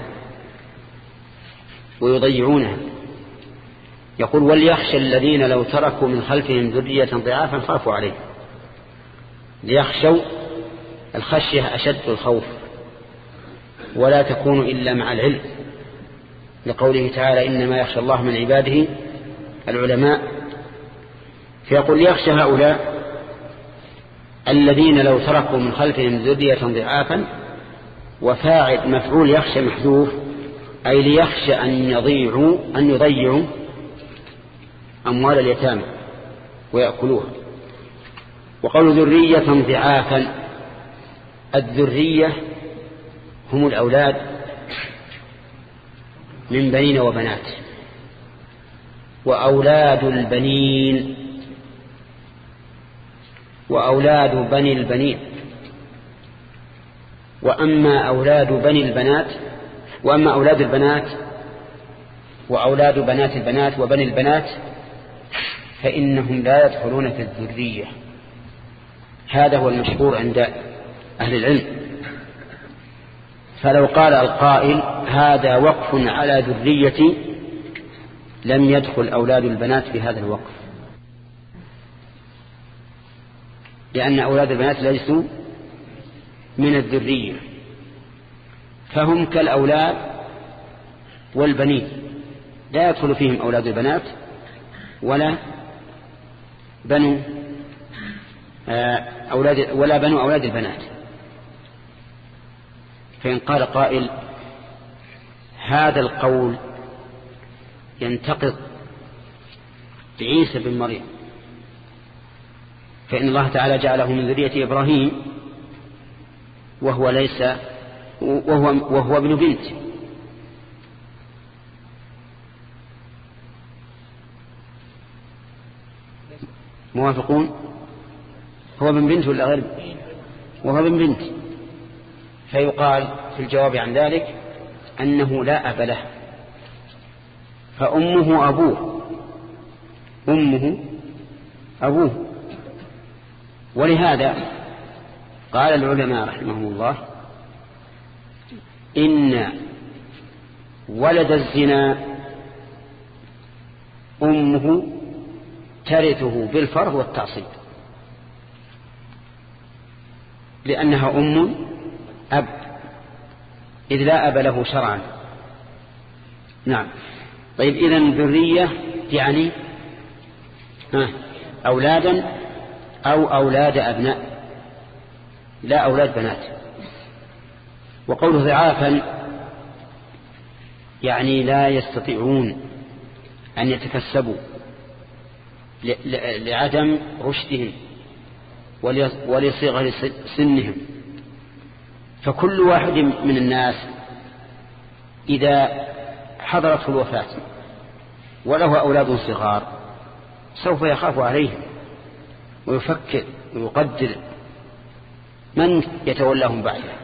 ويضيعونها، يقول وليخشى الذين لو تركوا من خلفهم ذرية ضعافا خافوا عليه. ليخشوا، الخشية أشد الخوف، ولا تكون إلا مع العلم، لقوله تعالى إنما يخشى الله من عباده العلماء. فيقول يخشى هؤلاء الذين لو تركوا من خلفهم ذرية ضعافا، وفاعل مفعول يخشى محذوف، أي ليخشى أن يضيعوا أن يضيعوا أموال اليتامى ويأكلوها. وقالوا ذرية ضعافا، الذرية هم الأولاد من بنين وبنات، وأولاد البنين وأولاد بني البنين. وأما أولاد بني البنات وأما أولاد البنات وأولاد بنات البنات وبني البنات فإنهم لا يدخلون في الذرية. هذا هو المشهور عند أهل العلم. فلو قال القائل هذا وقف على ذريتي لم يدخل أولاد البنات بهذا الوقف، لأن أولاد البنات ليسوا من الذرية، فهم كالأولاد والبنين، لا يدخل فيهم أولاد البنات ولا بنو أولاد ولا بنو أولاد البنات. فإن قال قائل هذا القول ينتقض بعيسى بن مريم، فإن الله تعالى جعله من ذرية إبراهيم وهو ليس وهو, وهو ابن بنت، موافقون؟ هو ابن بنت ولا غير؟ وهو ابن بنت. فيقال في الجواب عن ذلك أنه لا أب له، فأمه أبوه أمه أبوه. ولهذا قال العلماء رحمهم الله إن ولد الزنا أمه ترثه بالفرض والتعصيب، لأنها أم أب، إذ لا أب له شرعا. نعم. طيب إذن ذرية يعني أولادا أو أولاد أبناء، لا أولاد بنات. وقوله ضعافا يعني لا يستطيعون أن يتكسبوا لعدم رشدهم ولصغر سنهم. فكل واحد من الناس إذا حضرته الوفاة وله أولاد صغار سوف يخاف عليهم ويفكر ويقدر من يتولاهم بعده.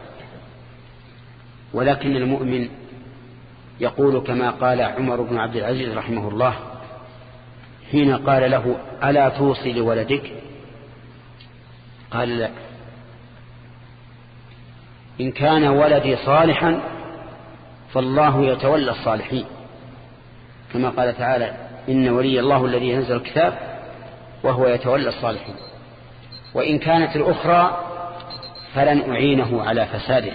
ولكن المؤمن يقول كما قال عمر بن عبد العزيز رحمه الله حين قال له ألا توصي لولدك؟ قال لا، إن كان ولدي صالحا فالله يتولى الصالحين، كما قال تعالى إن ولي الله الذي ينزل الكتاب وهو يتولى الصالحين. وإن كانت الأخرى فلن أعينه على فساده.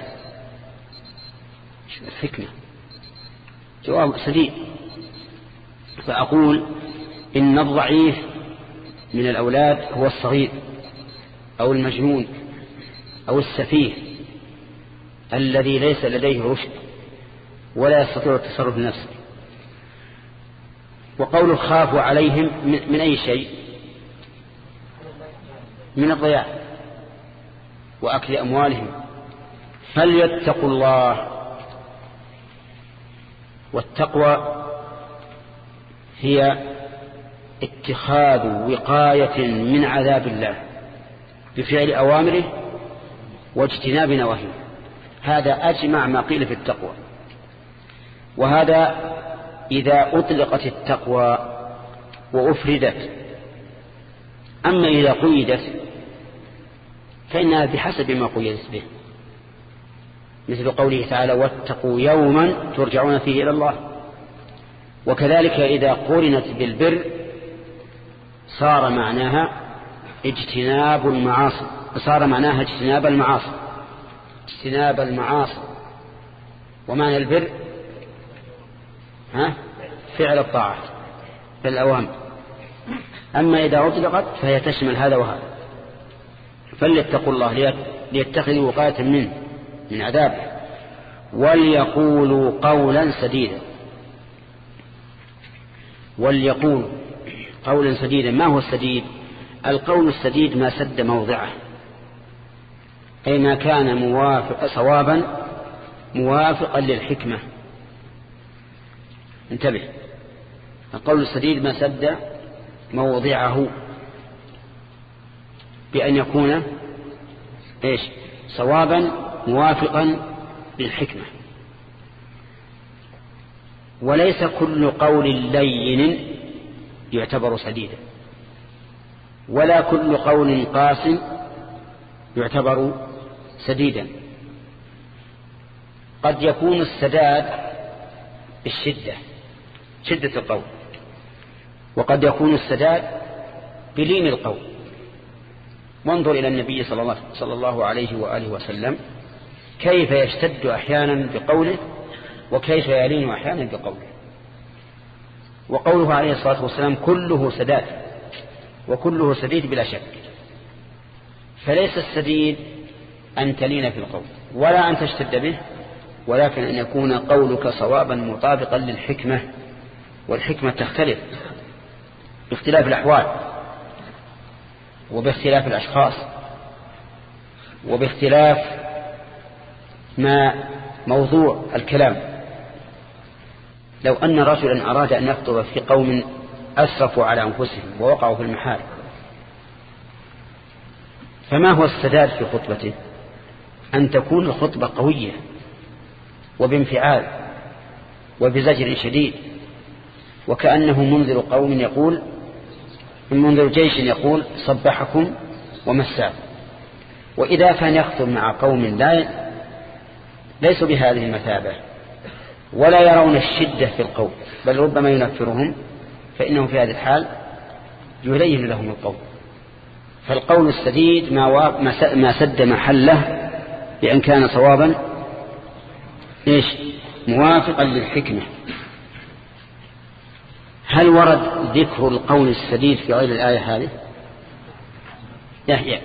الحكمة جواب سديد. فأقول إن الضعيف من الأولاد هو الصغير أو المجنون أو السفيه الذي ليس لديه رشد ولا يستطيع التصرف بنفسه. وقول خافوا عليهم من أي شيء؟ من الضياع وأكل أموالهم. فليتقوا الله. والتقوى هي اتخاذ وقاية من عذاب الله بفعل أوامره واجتناب نواهيه. هذا أجمع ما قيل في التقوى. وهذا إذا أطلقت التقوى وأفردت. أما إذا قيدت فإنها بحسب ما قيدت به، مثل قوله تعالى واتقوا يوما ترجعون فيه إلى الله. وكذلك إذا قرنت بالبر صار معناها اجتناب المعاصي، صار معناها اجتناب المعاصي اجتناب المعاصي ومعنى البر ها فعل الطاعة في الأوامر. أما إذا أطلقت فهي تشمل هذا وهذا. فليتقوا الله ليتخذوا وقاية منه من عذابه وليقولوا قولا سديدا. وليقولوا قولا سديدا. ما هو السديد؟ القول السديد ما سد موضعه، أي ما كان موافق صوابا موافقا للحكمة. انتبه، القول السديد ما سد موضعه بأن يكون إيش صوابا موافقا للحكمة. وليس كل قول لين يعتبر سديدا، ولا كل قول قاس يعتبر سديدا. قد يكون السداد بالشدة، شدة القول، وقد يكون السداد بلين القول. وانظر إلى النبي صلى الله عليه وآله وسلم كيف يشتد أحيانا بقوله وكيف يلين أحيانا بقوله. وقوله عليه الصلاة والسلام كله سداد وكله سديد بلا شك. فليس السديد أن تلين في القول ولا أن تشتد به، ولكن أن يكون قولك صوابا مطابقا للحكمة. والحكمة تختلف باختلاف الأحوال وباختلاف الأشخاص وباختلاف ما موضوع الكلام. لو أن رجلا أراد أن يخطب في قوم أسرفوا على أنفسهم ووقعوا في المحارم، فما هو السداد في خطبته؟ أن تكون الخطبة قوية وبانفعال وبزجر شديد، وكأنه منذر قوم يقول منذر جيش يقول صبحكم ومساكم. وإذا كان يخطب مع قوم لا ليسوا بهذه المثابة ولا يرون الشدة في القول بل ربما ينفرهم، فإنه في هذه الحال يلين لهم القول. فالقول السديد ما سد محله بأن كان صوابا إيش موافقا للحكمة. هل ورد ذكر القول السديد في غير الآية هذه؟ يحيى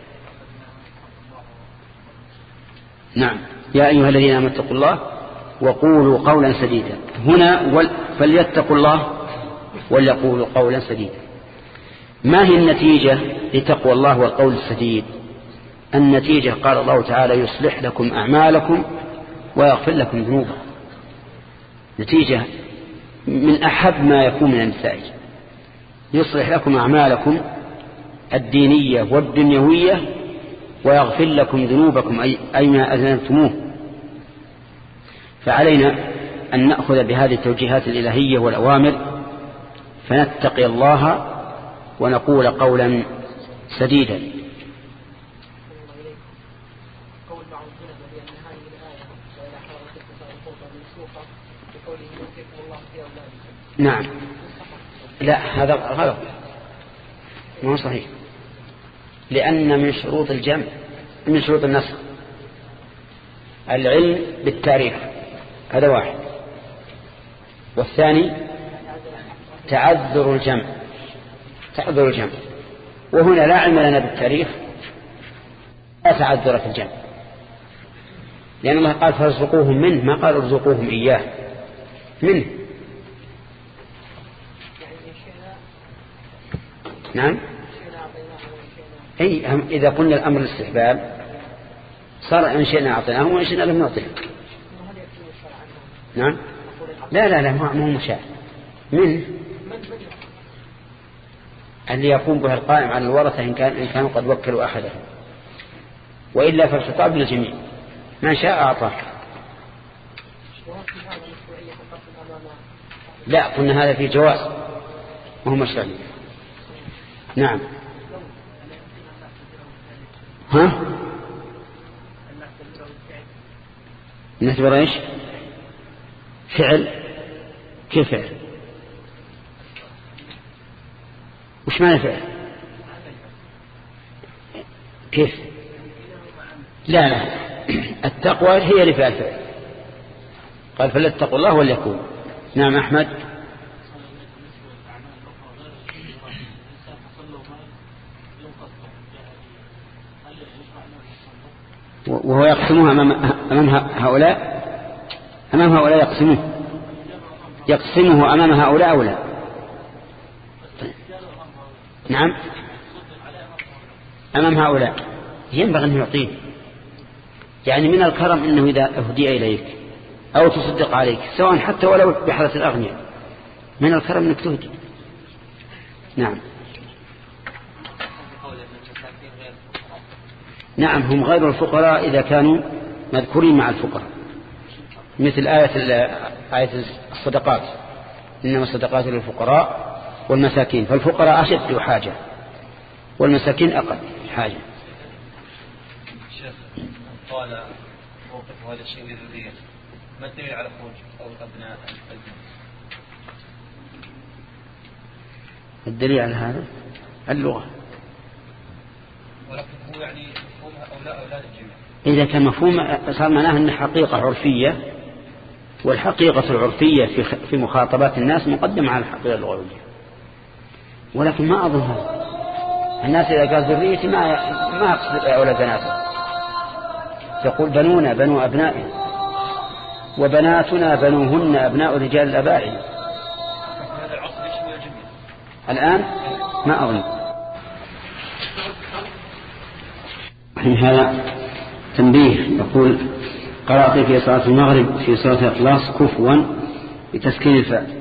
نعم يا أيها الذين آمنوا اتقوا الله وقولوا قولا سديدا. هنا فليتقوا الله وليقولوا قولا سديدا. ما هي النتيجة لتقوى الله والقول السديد؟ النتيجة قال الله تعالى يصلح لكم أعمالكم ويغفر لكم ذنوبكم. نتيجة من أحب ما يكون من النتائج. يصلح لكم أعمالكم الدينية والدنيوية ويغفر لكم ذنوبكم أي ما أذنبتموه. فعلينا أن نأخذ بهذه التوجيهات الإلهية والأوامر فنتقي الله ونقول قولا سديدا. نعم لا هذا غلط ما هو صحيح، لأن من شروط الجمع من شروط النسخ العلم بالتاريخ، هذا واحد. والثاني تعذر الجمع تعذر الجمع وهنا لا علم لنا بالتاريخ لا تعذر في الجمع، لأن الله قال فارزقوهم منه ما قال ارزقوهم إياه منه. نعم أي إذا قلنا الأمر الاستحباب صار إن شئنا أعطيناهم وإن شئنا لم نعطيهم. نعم لا لا لا ما هو مشاع منه اللي يقوم بها القائم على الورثة إن, كان إن كانوا قد وكلوا أحدهم، وإلا فالخطاب للجميع ما شاء أعطاه. لا قلنا هذا في جواز وهو مشروعي. نعم ها نعتبر ايش فعل؟ كيف فعل؟ وش معنى فعل؟ كيف؟ لا لا التقوى هي لفعل فعل قال فليتقوا الله وليكون. نعم أحمد. وهو يقسمها أمام, أمام هؤلاء أمام هؤلاء يقسمه يقسمه أمام هؤلاء أو لا؟ نعم أمام هؤلاء ينبغي أن يعطيه. يعني من الكرم أنه إذا أهدي إليك أو تصدق عليك سواء حتى ولو بحالة الأغنياء من الكرم أنك تهدي. نعم نعم هم غير الفقراء إذا كانوا مذكورين مع الفقراء، مثل آية آية الصدقات إنما الصدقات للفقراء والمساكين، فالفقراء أشد حاجة والمساكين أقل حاجة. شيخ قال موقف هذا الشيء للذرية، ما الدليل على خروج أو الأبناء البنات؟ الدليل على هذا اللغة، ولكن هو يعني مفهوم أولاء أولاد الجميع. إذا كان مفهوم صار معناه أن حقيقة عرفية، والحقيقة العرفية في في مخاطبات الناس مقدمة على الحقيقة اللغوية. ولكن ما أظن هذا الناس إذا قال ذريتي ما ما أقصد أولاد بناته، يقول بنونا بنو أبنائه وبناتنا بنوهن أبناء رجال الأباء. هذا العصر يشمل الجميع الآن ما أظن. هذا تنبيه، يقول قرأت في صلاة المغرب في صلاة الإخلاص كفوا بتسكين الفاء،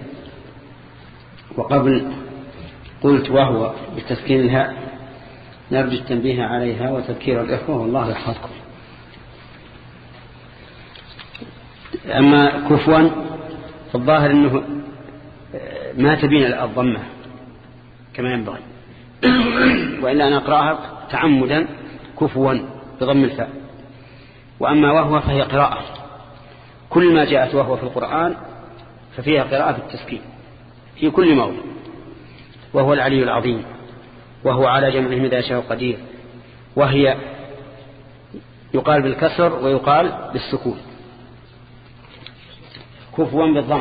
وقبل قلت وهو بتسكين الهاء، نرجو التنبيه عليها وتذكير الإخوة والله يحفظكم. أما كفوا فالظاهر أنه ما تبين الضمة كما ينبغي، وإلا أن أقرأها تعمدا كفوا بضم الفاء. وأما وهو فهي قراءة، كل ما جاءت وهو في القرآن ففيها قراءة بالتسكين في كل موضع. وهو العلي العظيم، وهو على جمعهم إذا شاء قدير، وهي يقال بالكسر ويقال بالسكون. كفوا بالضم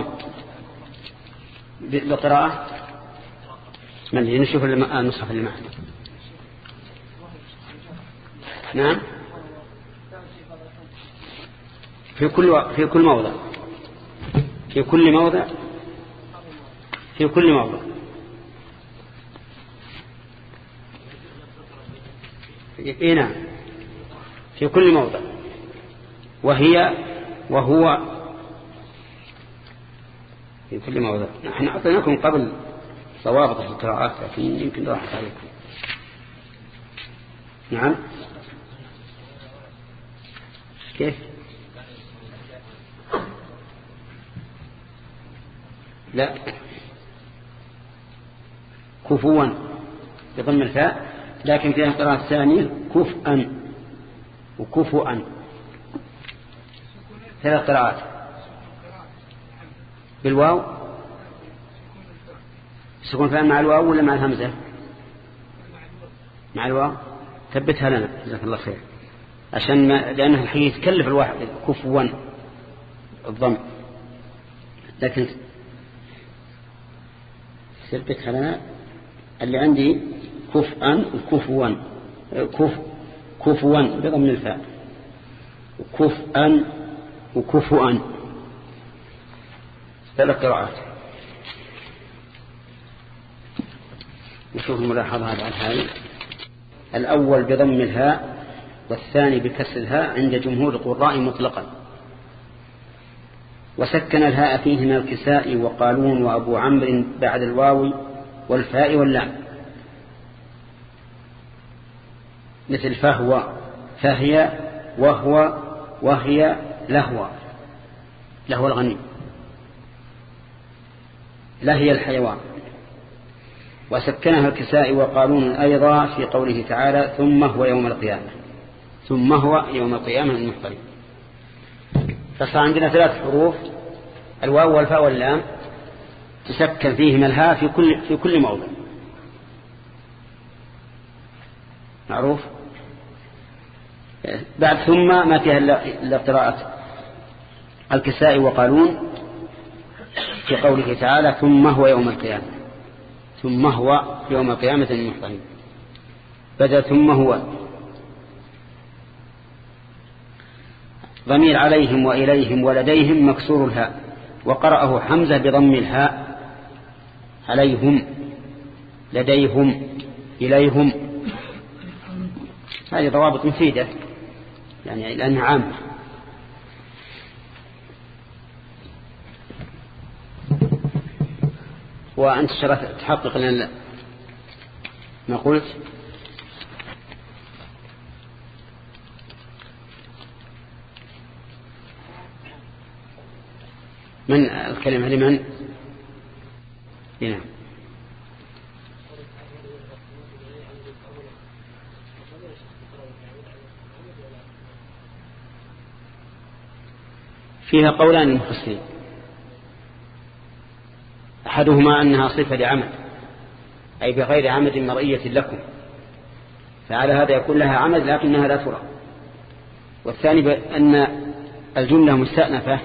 بالقراءة. من نشوف المصحف اللي معنا. نعم في كل في كل موضع في كل موضع في كل موضع إيه نعم في كل موضع. وهي وهو في كل موضع. نحن أعطيناكم قبل ضوابط القراءات لكن يمكن راحت عليكم. نعم كيف؟ لا كفوا بضم الفاء، لكن في القراءة الثانية كفءا وكفؤا، ثلاث قراءات بالواو. سكون فاء مع الواو ولا مع الهمزة؟ مع الواو. ثبتها لنا جزاك الله خير، عشان ما لأنه الحين يتكلف الواحد كفوا الضم، لكن ثبتها لنا. اللي عندي كفءا وكفوا كف كفوا بضم الفاء وكفءا وكفؤا، ثلاث قراءات. نشوف الملاحظة على هذه. الأول بضم الهاء والثاني بكسر الهاء عند جمهور القراء مطلقا، وسكن الهاء فيهما الكسائي وقالون وأبو عمرو بعد الواو والفاء واللام، مثل فهو فهي وهو وهي لهو لهو الغني لهي الحيوان. وسكنها الكسائي وقالون أيضا في قوله تعالى ثم هو يوم القيامة، ثم هو يوم القيامة المحضرين. فصار عندنا ثلاث حروف الواو والفاء واللام تسكن فيهما الهاء في كل في كل موضع معروف. بعد ثم ما فيها إلا قراءة الكسائي وقالون في قوله تعالى ثم هو يوم القيامة، ثم هو يوم القيامة المحضرين، بدأ ثم هو. ضمير عليهم وإليهم ولديهم مكسور الهاء، وقرأه حمزة بضم الهاء، عليهم لديهم إليهم. هذه ضوابط مفيدة يعني لأنها عامة. وأنت شرط تحقق لنا ما قلت. من الكلمة لمن؟ هنا فيها قولان للمفسرين، أحدهما أنها صفة لعمد، أي بغير عمد مرئية لكم، فعلى هذا يكون لها عمد لكنها لا ترى. والثاني بأن الجملة مستأنفة،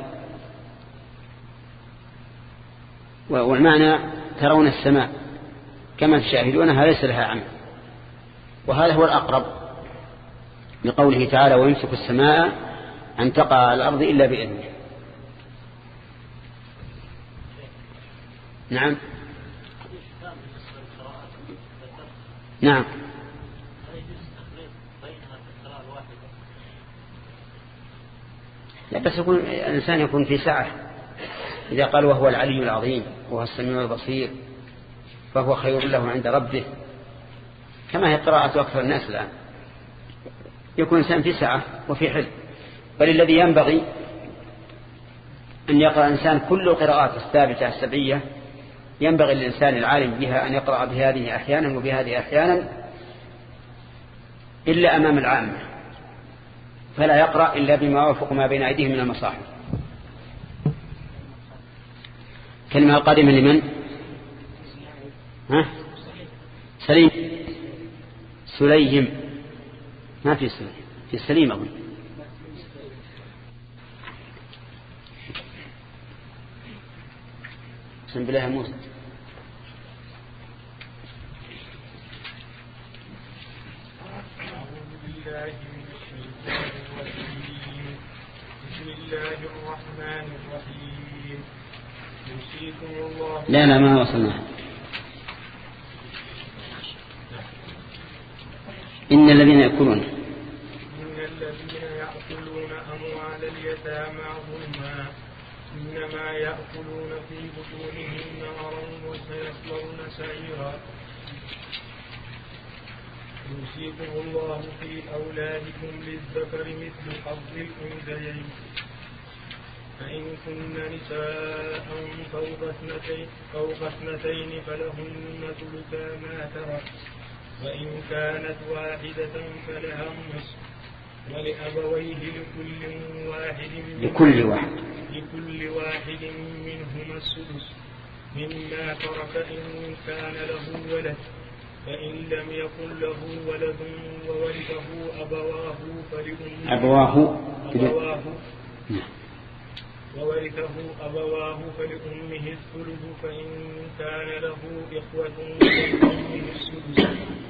والمعنى ترون السماء كما تشاهدونها ليس لها عمد، وهذا هو الأقرب لقوله تعالى ويمسك السماء أن تقع على الأرض إلا بإذنه. نعم نعم لا بس يكون الإنسان يكون في سعة، إذا قال وهو العلي العظيم وهو السميع البصير فهو خير له عند ربه، كما هي قراءة أكثر الناس الآن، يكون الإنسان في سعة وفي حلم. بل الذي ينبغي أن يقرأ الإنسان كل القراءات الثابتة السبعية، ينبغي للإنسان العالم بها أن يقرأ بهذه أحيانا وبهذه أحيانا، إلا أمام العامة، فلا يقرأ إلا بما وافق ما بين أيديهم من المصاحف. كلمة القادمة لمن؟ ها؟ سليم سليم ما في سليم، في سليم أقول. بسم الله موسى. بسم الله الرحمن الرحيم. يوصيكم الله. لا لا ما وصلنا. إن الذين يأكلون إن الذين يأكلون أموال اليتامى ظلما إنما يأكلون في بطونهم نارا وسيصلون سعيرا. يوصيكم الله في أولادكم للذكر مثل حظ الأنثيين، فإن كن نساء فوق اثنتين فوق اثنتين فلهن ثلثا ما ترك، وإن كانت واحدة فلها النصف، ولأبويه لكل واحد لكل واحد لكل واحد منهما السدس مما ترك إن كان له ولد، فإن لم يكن له ولد وورثه أبواه فلأمه أبواه أبواه وورثه أبواه فلأمه الثلث، فإن كان له إخوة فلأمه السدس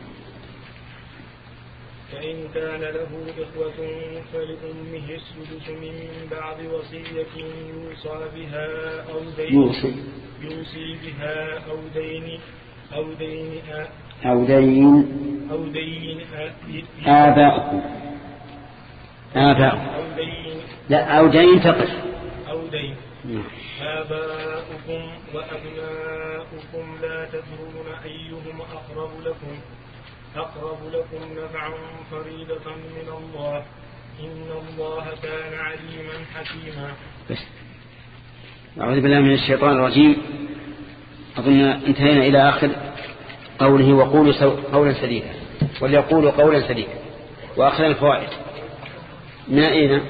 فإن كان له إخوة فلأمه السدس من بعد وصية يوصى بها أو دين يوصي يوصي بها أو دين أو دين أو دين أو دين آباؤكم آباؤكم أو دين لا أو دين تقف أو دين آباؤكم وأبناؤكم لا تدرون أيهم أقرب لكم أقرب لكم نفعا فريضة من الله إن الله كان عليما حكيما. أعوذ بالله من الشيطان الرجيم. أظن انتهينا إلى آخر قوله وقولوا قولا سديدا، وليقولوا قولا سديدا، وآخر الفوائد من أين؟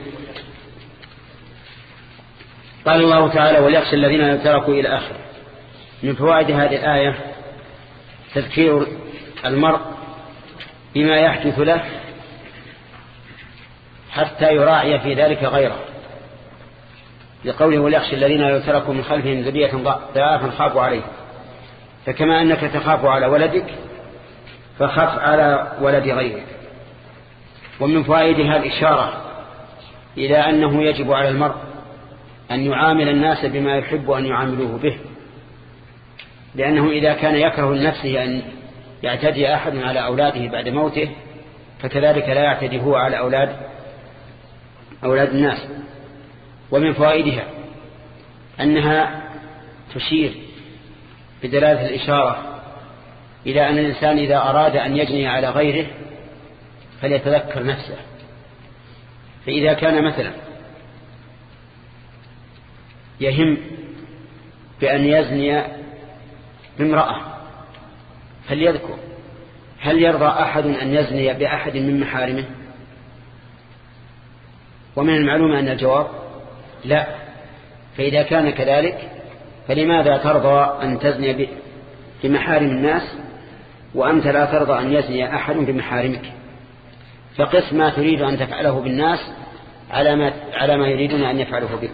قال الله تعالى وليخشى الذين يتركوا إلى آخر. من فوائد هذه الآية تذكير المرء بما يحدث له حتى يراعي في ذلك غيره، لقوله وليخشى الذين لو تركوا من خلفهم ذرية ضعافا خافوا عليه. فكما أنك تخاف على ولدك فخاف على ولد غيرك. ومن فوائدها الإشارة إلى أنه يجب على المرء أن يعامل الناس بما يحب أن يعاملوه به، لأنه إذا كان يكره لنفسه أن يعتدي أحد على أولاده بعد موته فكذلك لا يعتدي هو على أولاد أولاد الناس. ومن فوائدها أنها تشير بدلالة الإشارة إلى أن الإنسان إذا أراد أن يجني على غيره فليتذكر نفسه. فإذا كان مثلا يهم بأن يزني بامرأة فليذكر هل يرضى أحد أن يزني بأحد من محارمه؟ ومن المعلوم أن الجواب لا. فإذا كان كذلك فلماذا ترضى أن تزني بمحارم الناس وأنت لا ترضى أن يزني أحد بمحارمك؟ فقس ما تريد أن تفعله بالناس على ما, على ما يريدون أن يفعله بك.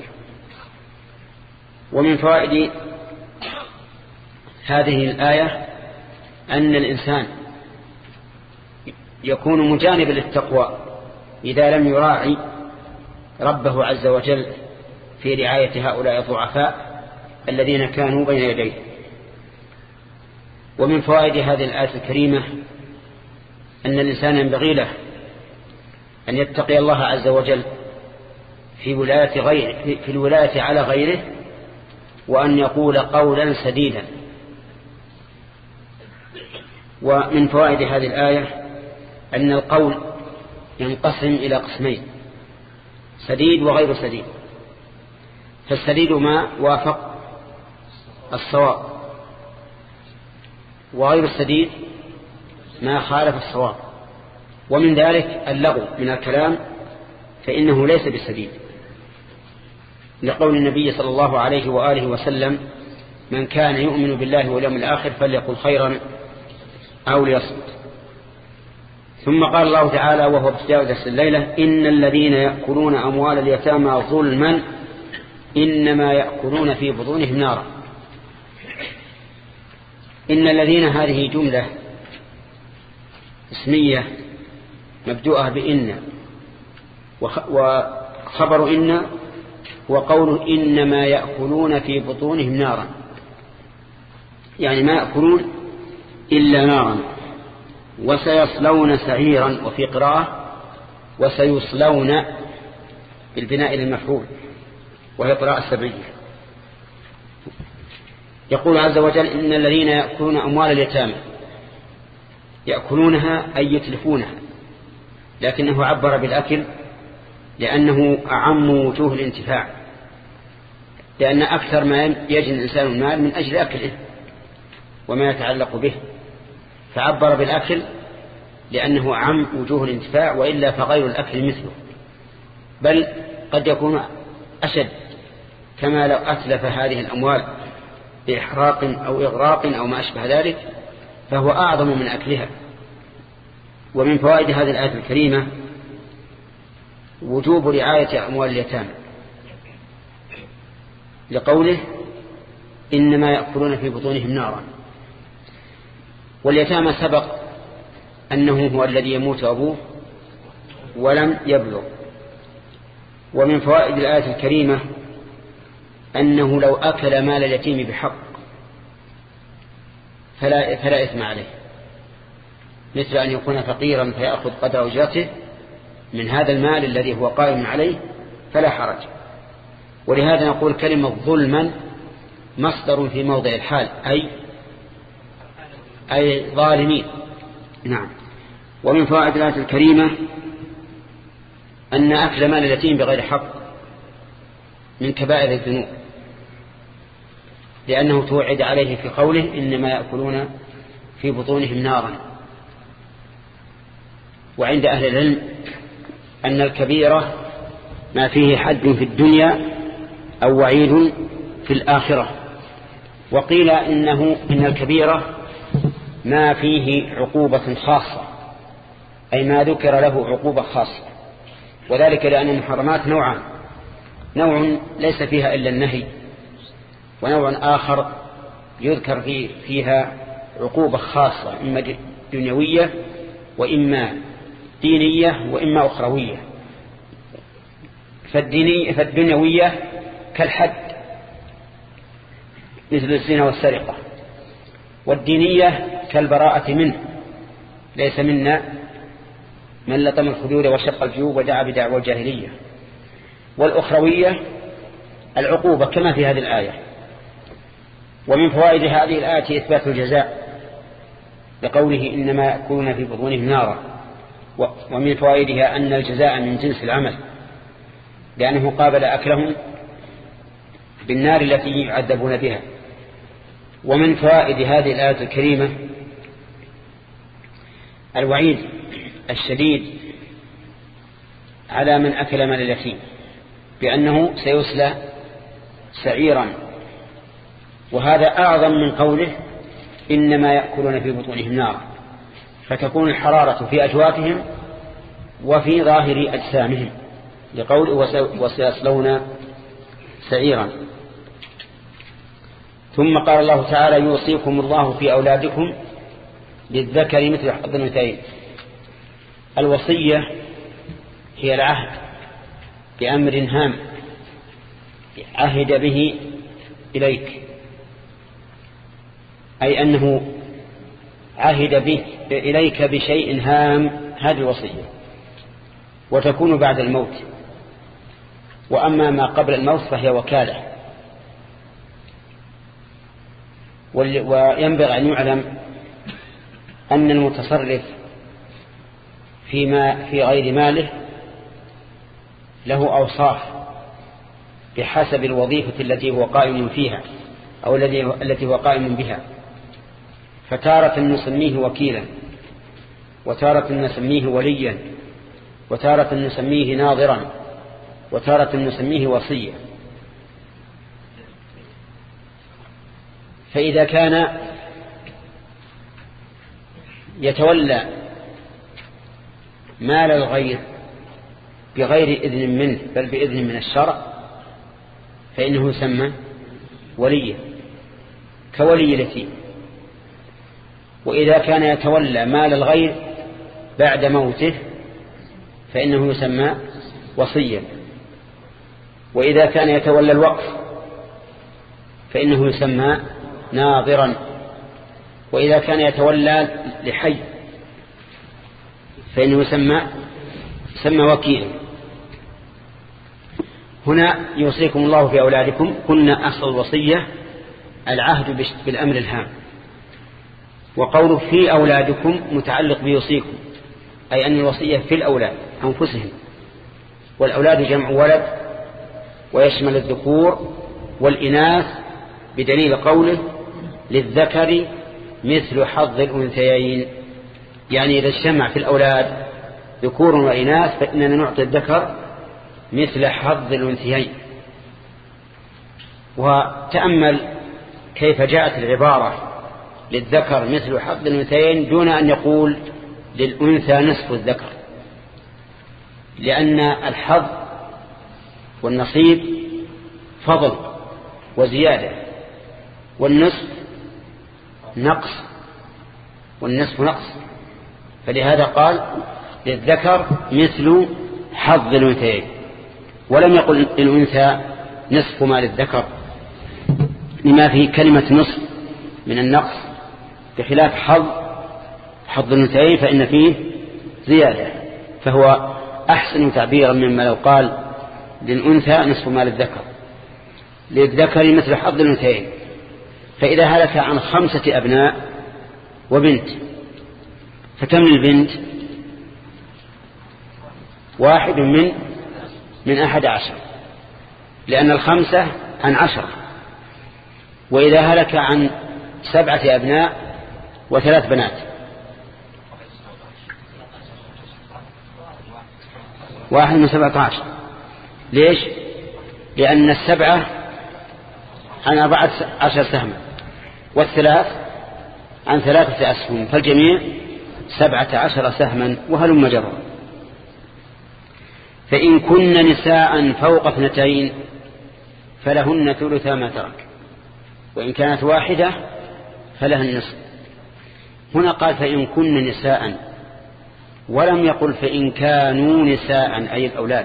ومن فوائد هذه الآية أن الإنسان يكون مجانبا للتقوى إذا لم يراعي ربه عز وجل في رعاية هؤلاء الضعفاء الذين كانوا بين يديه. ومن فوائد هذه الآية الكريمة أن الإنسان ينبغي له أن يتقي الله عز وجل في ولاية غيره في الولاية على غيره، وأن يقول قولا سديدا. ومن فوائد هذه الآية أن القول ينقسم إلى قسمين: سديد وغير سديد. فالسديد ما وافق الصواب، وغير السديد ما خالف الصواب. ومن ذلك اللغو من الكلام فإنه ليس بالسديد، لقول النبي صلى الله عليه وآله وسلم: من كان يؤمن بالله واليوم الآخر فليقل خيرا أو ليصمت. ثم قال الله تعالى وهو ابتداء درس الليلة: إن الذين يأكلون أموال اليتامى ظلما إنما يأكلون في بطونهم نارا. إن الذين هذه جملة اسمية مبدوءة بإن، وخبر إن وقول إنما يأكلون في بطونهم نارا، يعني ما يأكلون إلا نارا. وسيصلون سعيرا، وفي قراءة وسيصلون بالبناء للمفعول، وهي قراءة سبعية. يقول عز وجل: إن الذين يأكلون أموال اليتامى، يأكلونها أي يتلفونها، لكنه عبر بالأكل لأنه أعم وجوه الانتفاع، لأن أكثر ما يجني الإنسان المال من أجل أكله وما يتعلق به، فعبر بالأكل لأنه أعم وجوه الانتفاع، وإلا فغير الأكل مثله، بل قد يكون أشد، كما لو أتلف هذه الأموال بإحراق أو إغراق أو ما أشبه ذلك فهو أعظم من أكلها. ومن فوائد هذه الآية الكريمة وجوب رعاية أموال اليتامى، لقوله: إنما يأكلون في بطونهم نارا. واليتامى سبق أنه هو الذي يموت أبوه ولم يبلغ. ومن فوائد الآية الكريمة أنه لو أكل مال اليتيم بحق فلا, فلا إثم عليه، مثل أن يكون فقيرا فيأخذ قدر أجرته من هذا المال الذي هو قائم عليه فلا حرج. ولهذا نقول كلمة ظلما مصدر في موضع الحال، أي أي ظالمين. نعم. ومن فوائد الآية الكريمة أن أكل مال اليتيم بغير حق من كبائر الذنوب، لأنه توعد عليه في قوله: إنما يأكلون في بطونهم نارا. وعند أهل العلم أن الكبيرة ما فيه حد في الدنيا أو وعيد في الآخرة. وقيل إنه إن الكبيرة ما فيه عقوبة خاصة، أي ما ذكر له عقوبة خاصة، وذلك لأن المحرمات نوعان: نوع ليس فيها إلا النهي، ونوع آخر يذكر فيه فيها عقوبة خاصة إما دنيوية وإما دينية وإما أخروية. فالدينية فالدنيوية كالحد مثل الزنا والسرقة، والدينية كالبراءة منه، ليس منا من لطم الخدود وشق الجيوب ودعا بدعوى الجاهلية. والأخروية العقوبة كما في هذه الآية. ومن فوائد هذه الآية إثبات الجزاء لقوله إنما يأكلون في بطونهم نارا، ومن فوائدها أن الجزاء من جنس العمل، لأنه قابل أكلهم بالنار التي يعذبون بها. ومن فوائد هذه الآية الكريمة الوعيد الشديد على من أكل مال اليتيم بأنه سيسلى سعيرا، وهذا أعظم من قوله إنما يأكلون في بطونهم نارا، فتكون الحرارة في أجوافهم وفي ظاهر أجسامهم لقول وسيصلون سعيرا. ثم قال الله تعالى يوصيكم الله في أولادكم للذكر مثل حظ الأنثيين. الوصية هي العهد بأمر هام عهد به إليك، أي أنه عهد به إليك بشيء هام، هذه الوصية، وتكون بعد الموت. وأما ما قبل الموت فهي وكالة. وينبغي أن يعلم أن المتصرف فيما في غير ماله له أوصاف بحسب الوظيفة التي هو قائم فيها أو التي هو قائم بها، فتارة نسميه وكيلا، وتارة نسميه وليا، وتارة نسميه ناظرا، وتارة نسميه وصيا. فإذا كان يتولى مال الغير بغير إذن منه بل بإذن من الشرع فإنه يسمى وليا كولي اليتيم. وإذا كان يتولى مال الغير بعد موته فإنه يسمى وصيا. وإذا كان يتولى الوقف فإنه يسمى ناظرا. وإذا كان يتولى لحي فإنه يسمى يسمى وكيلا. هنا يوصيكم الله في أولادكم، كنا أصل الوصية العهد بالأمر الهام، وقوله في أولادكم متعلق بيوصيكم، أي أن الوصية في الأولاد أنفسهم، والأولاد جمع ولد ويشمل الذكور والإناث بدليل قوله للذكر مثل حظ الأنثيين، يعني إذا اجتمع في الأولاد ذكور وإناث فإننا نعطي الذكر مثل حظ الأنثيين. وتأمل كيف جاءت العبارة للذكر مثل حظ الأنثيين دون أن يقول للأنثى نصف الذكر، لأن الحظ والنصيب فضل وزيادة، والنصف نقص والنصف نقص، فلهذا قال للذكر مثل حظ الأنثيين، ولم يقل الأنثى نصف ما للذكر لما فيه كلمة نصف من النقص، بخلاف حظ حظ الأنثيين فإن فيه زيادة، فهو أحسن تعبيرا مما لو قال للأنثى نصف ما للذكر. للذكر مثل حظ الأنثيين. فإذا هلك عن خمسة أبناء وبنت فكم للبنت؟ واحد من من أحد عشر، لأن الخمسة عن عشر. وإذا هلك عن سبعة أبناء وثلاث بنات واحد من سبعة عشر. ليش؟ لأن السبعة عن أربعة عشر سهما والثلاث عن ثلاثة أسهم، فالجميع سبعة عشر سهما وهلم جرا. فإن كن نساء فوق اثنتين فلهن ثلث ما ترك، وإن كانت واحدة فلها النصف. هنا قال فإن كن نساء، ولم يقل فإن كانوا نساء أي الأولاد،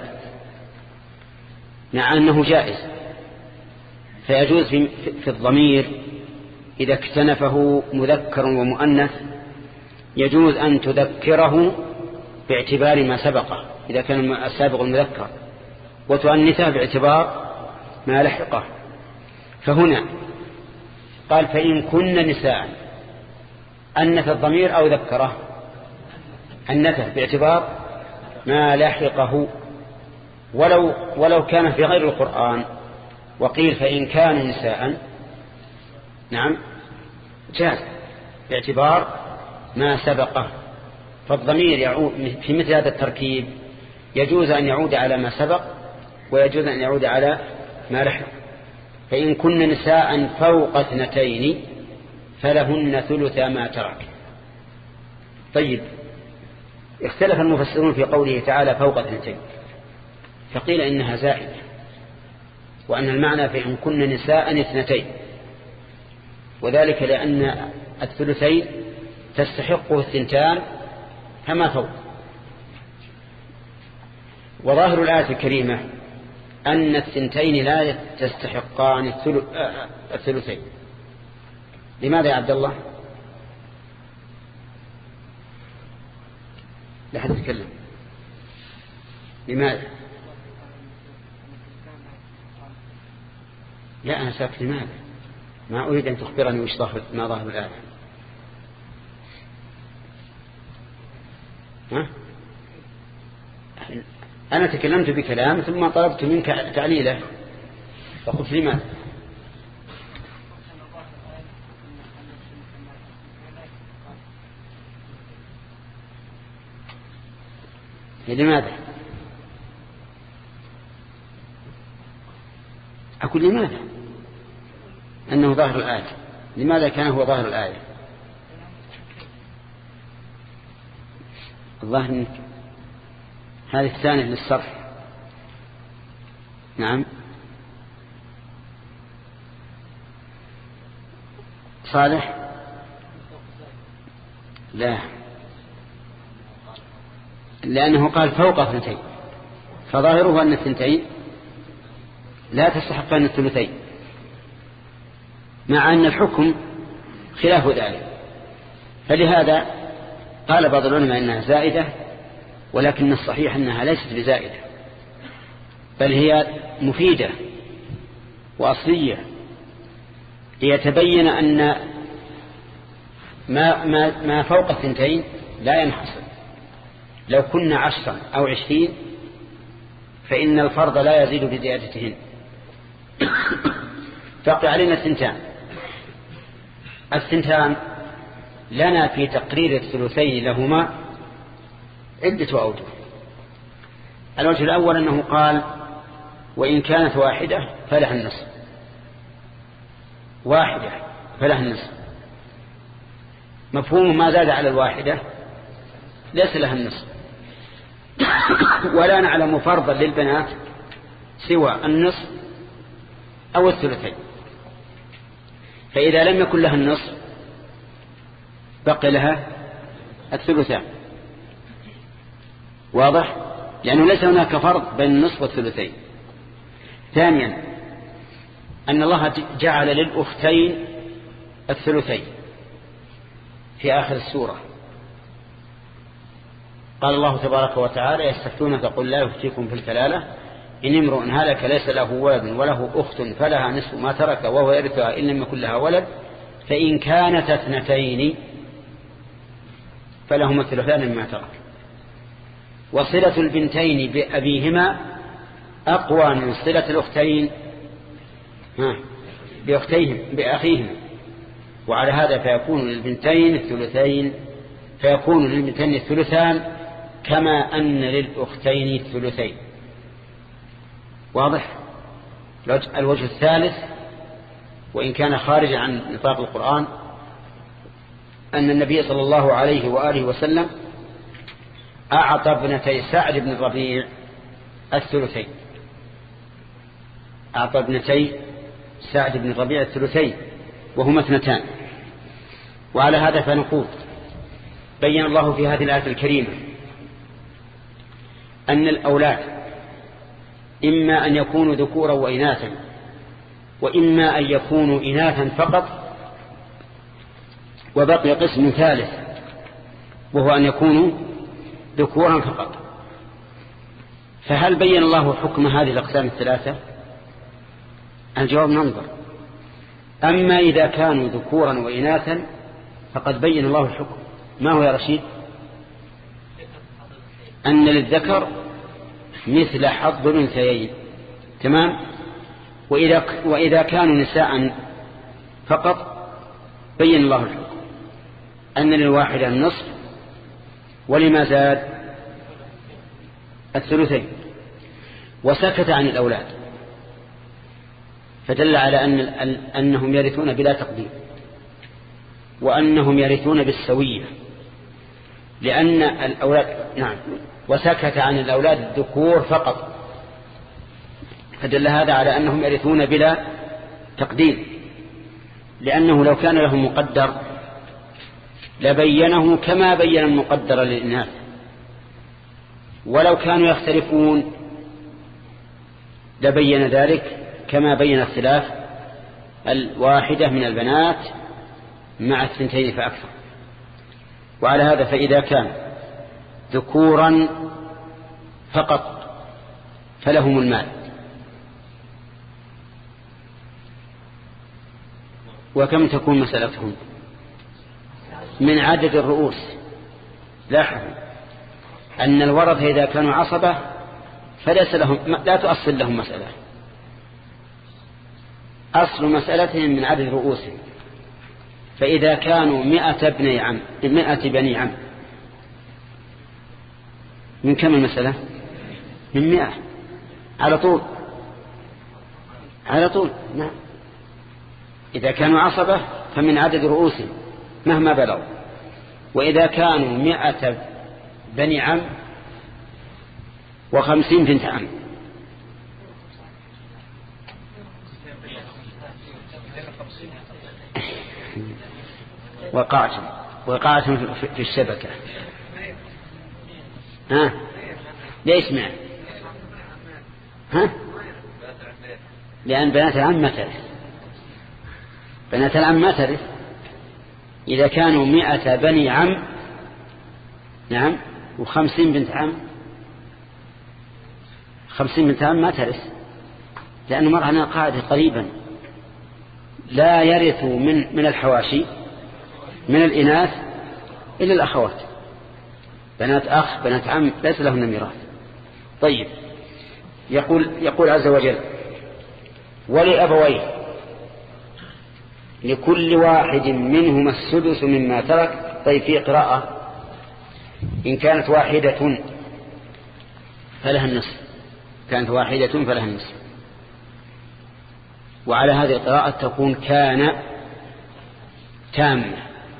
مع أنه جائز، فيجوز في الضمير إذا اكتنفه مذكر ومؤنث يجوز أن تذكره باعتبار ما سبقه إذا كان السابق المذكر، وتؤنثه باعتبار ما لحقه. فهنا قال فإن كن نساء، أنث الضمير أو ذكره؟ أنثه باعتبار ما لحقه. ولو, ولو كان في غير القرآن وقيل فإن كانوا نساء، نعم جاز باعتبار ما سبقه. فالضمير يعود في مثل هذا التركيب يجوز أن يعود على ما سبق ويجوز أن يعود على ما لحق. فإن كن نساء فوق اثنتين فلهن ثلث ما ترك. طيب، اختلف المفسرون في قوله تعالى فوق اثنتين، فقيل إنها زائدة، وأن المعنى فإن كن نساء اثنتين، وذلك لأن الثلثين تستحقه الثنتان كما فوق. وظاهر الآية الكريمة أن الثنتين لا تستحقان الثلثين. لماذا يا عبد الله؟ لا حد يتكلم. لماذا؟ لا أنا ساكت. لماذا؟ ما أريد أن تخبرني وش ظاهر ما ظاهر الآية. ها؟ أنا تكلمت بكلام ثم طلبت منك تعليله فقلت لماذا؟ لماذا؟ أقول لماذا؟ أنه ظاهر الآية. لماذا كان هو ظاهر الآية؟ الظاهر منك هذه الثانية للصرف. نعم صالح. لا، لأنه قال فوق اثنتين، فظاهره أن الثنتين لا تستحقان الثلثين، مع أن الحكم خلاف ذلك. فلهذا قال بعض العلماء إنها زائدة، ولكن الصحيح أنها ليست بزائدة، بل هي مفيدة وأصلية، ليتبين أن ما, ما, ما فوق الثنتين لا ينحصر. لو كنا عشرا أو عشرين فإن الفرض لا يزيد بزيادتهن. تقع علينا الثنتان. الثنتان لنا في تقرير الثلثين لهما عدة أوجه. الوجه الأول أنه قال وإن كانت واحدة فلها النصف، واحدة فلها النصف. مفهوم ما زاد على الواحدة ليس لها النصف. ولا نعلم فرضا للبنات سوى النصف أو الثلثين، فإذا لم يكن لها النصف بقي لها الثلثان. واضح؟ لأنه ليس هناك فرق بين النصف والثلثين. ثانيا أن الله جعل للأختين الثلثين في آخر السورة. قال الله تبارك وتعالى يستفتونك قل لا يفتيكم في الكلالة إن امرؤ هلك ليس له ولد وله أخت فلها نصف ما ترك وهو يرثها إن لم يكن لها ولد فإن كانت اثنتين فلهما الثلثان مما ترك. وصلة البنتين بأبيهما أقوى من صلة الأختين بأختيهم بأخيهم، وعلى هذا فيكون للبنتين الثلثين فيكون للبنتين الثلثان كما أن للأختين الثلثين. واضح؟ الوجه الثالث وإن كان خارجا عن نطاق القرآن أن النبي صلى الله عليه وآله وسلم أعطى ابنتي سعد بن الربيع الثلثين، أعطى ابنتي سعد بن الربيع الثلثين وهما اثنتان. وعلى هذا فنقول بين الله في هذه الآية الكريمة أن الأولاد إما أن يكونوا ذكورا وإناثا، وإما أن يكونوا إناثا فقط، وبقي قسم ثالث وهو أن يكونوا ذكورا فقط. فهل بين الله حكم هذه الأقسام الثلاثة؟ الجواب ننظر. أما إذا كانوا ذكورا وإناثا فقد بين الله الحكم. ما هو يا رشيد؟ أن للذكر مثل حظ الأنثيين، تمام. وإذا, وإذا كانوا نساء فقط بين الله الحكم أن للواحدة النصف ولما زاد الثلثين، وسكت عن الأولاد، فدل على أن أنهم يرثون بلا تقدير، وأنهم يرثون بالسوية، لأن الأولاد نعم وسكت عن الأولاد الذكور فقط، فدل هذا على أنهم يرثون بلا تقدير، لأنه لو كان لهم مقدر لبينه كما بين المقدر للإناث، ولو كانوا يختلفون لبين ذلك كما بين اختلاف الواحدة من البنات مع الثنتين فأكثر. وعلى هذا فإذا كان ذكورا فقط فلهم المال، وكم تكون مسألتهم؟ من عدد الرؤوس. لاحظوا أن الورثة إذا كانوا عصبة فليس لهم، لا تؤصل لهم مسألة، أصل مسألتهم من عدد رؤوسهم. فإذا كانوا مئة بني عم مئة بني عم من كم المسألة؟ من مئة على طول على طول نعم. إذا كانوا عصبة فمن عدد رؤوسهم مهما بلغوا. وإذا كانوا مئة بني عم وخمسين بنت عم وقعتم وقعتم في الشبكة. ها ليش مع ها لأن بنات العم ما ترث، بنات العم ما ترث. إذا كانوا مئة بني عم نعم وخمسين بنت عم، خمسين بنت عم ما ترث، لأنه مر عنا قاعدة قريبا لا يرث من من الحواشي من الإناث إلا الأخوات، بنات أخ بنات عم ليس لهن ميراث. طيب يقول يقول عز وجل ولأبويه لكل واحد منهما السدس مما ترك. طيب في قراءة إن كانت واحدة فلها النصف، كانت واحدة فلها النصف. وعلى هذه القراءة تكون كان تامة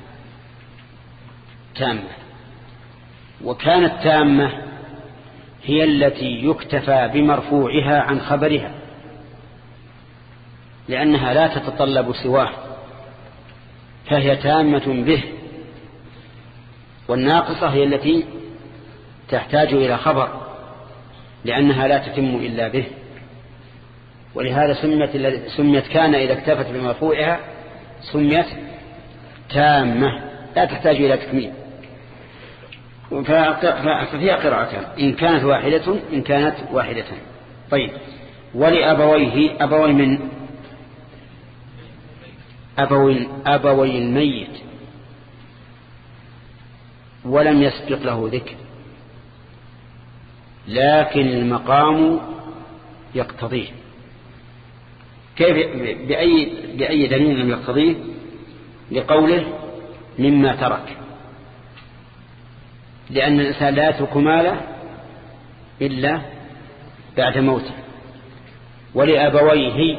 تامة. وكانت تامة هي التي يكتفى بمرفوعها عن خبرها، لأنها لا تتطلب سواه فهي تامة به. والناقصة هي التي تحتاج إلى خبر لأنها لا تتم إلا به. ولهذا سميت سميت كان إذا اكتفت بمرفوعها سميت تامة لا تحتاج إلى تكميل. ففيها قراءتان إن كانت واحدة إن كانت واحدة. طيب ولأبويه أبوي من أبوي, أبوي الميت ولم يسبق له ذكر، لكن المقام يقتضيه. كيف بأي, بأي دليل لم يقتضيه؟ لقوله مما ترك، لأن الإنسان لا يترك ماله إلا بعد موته. ولأبويه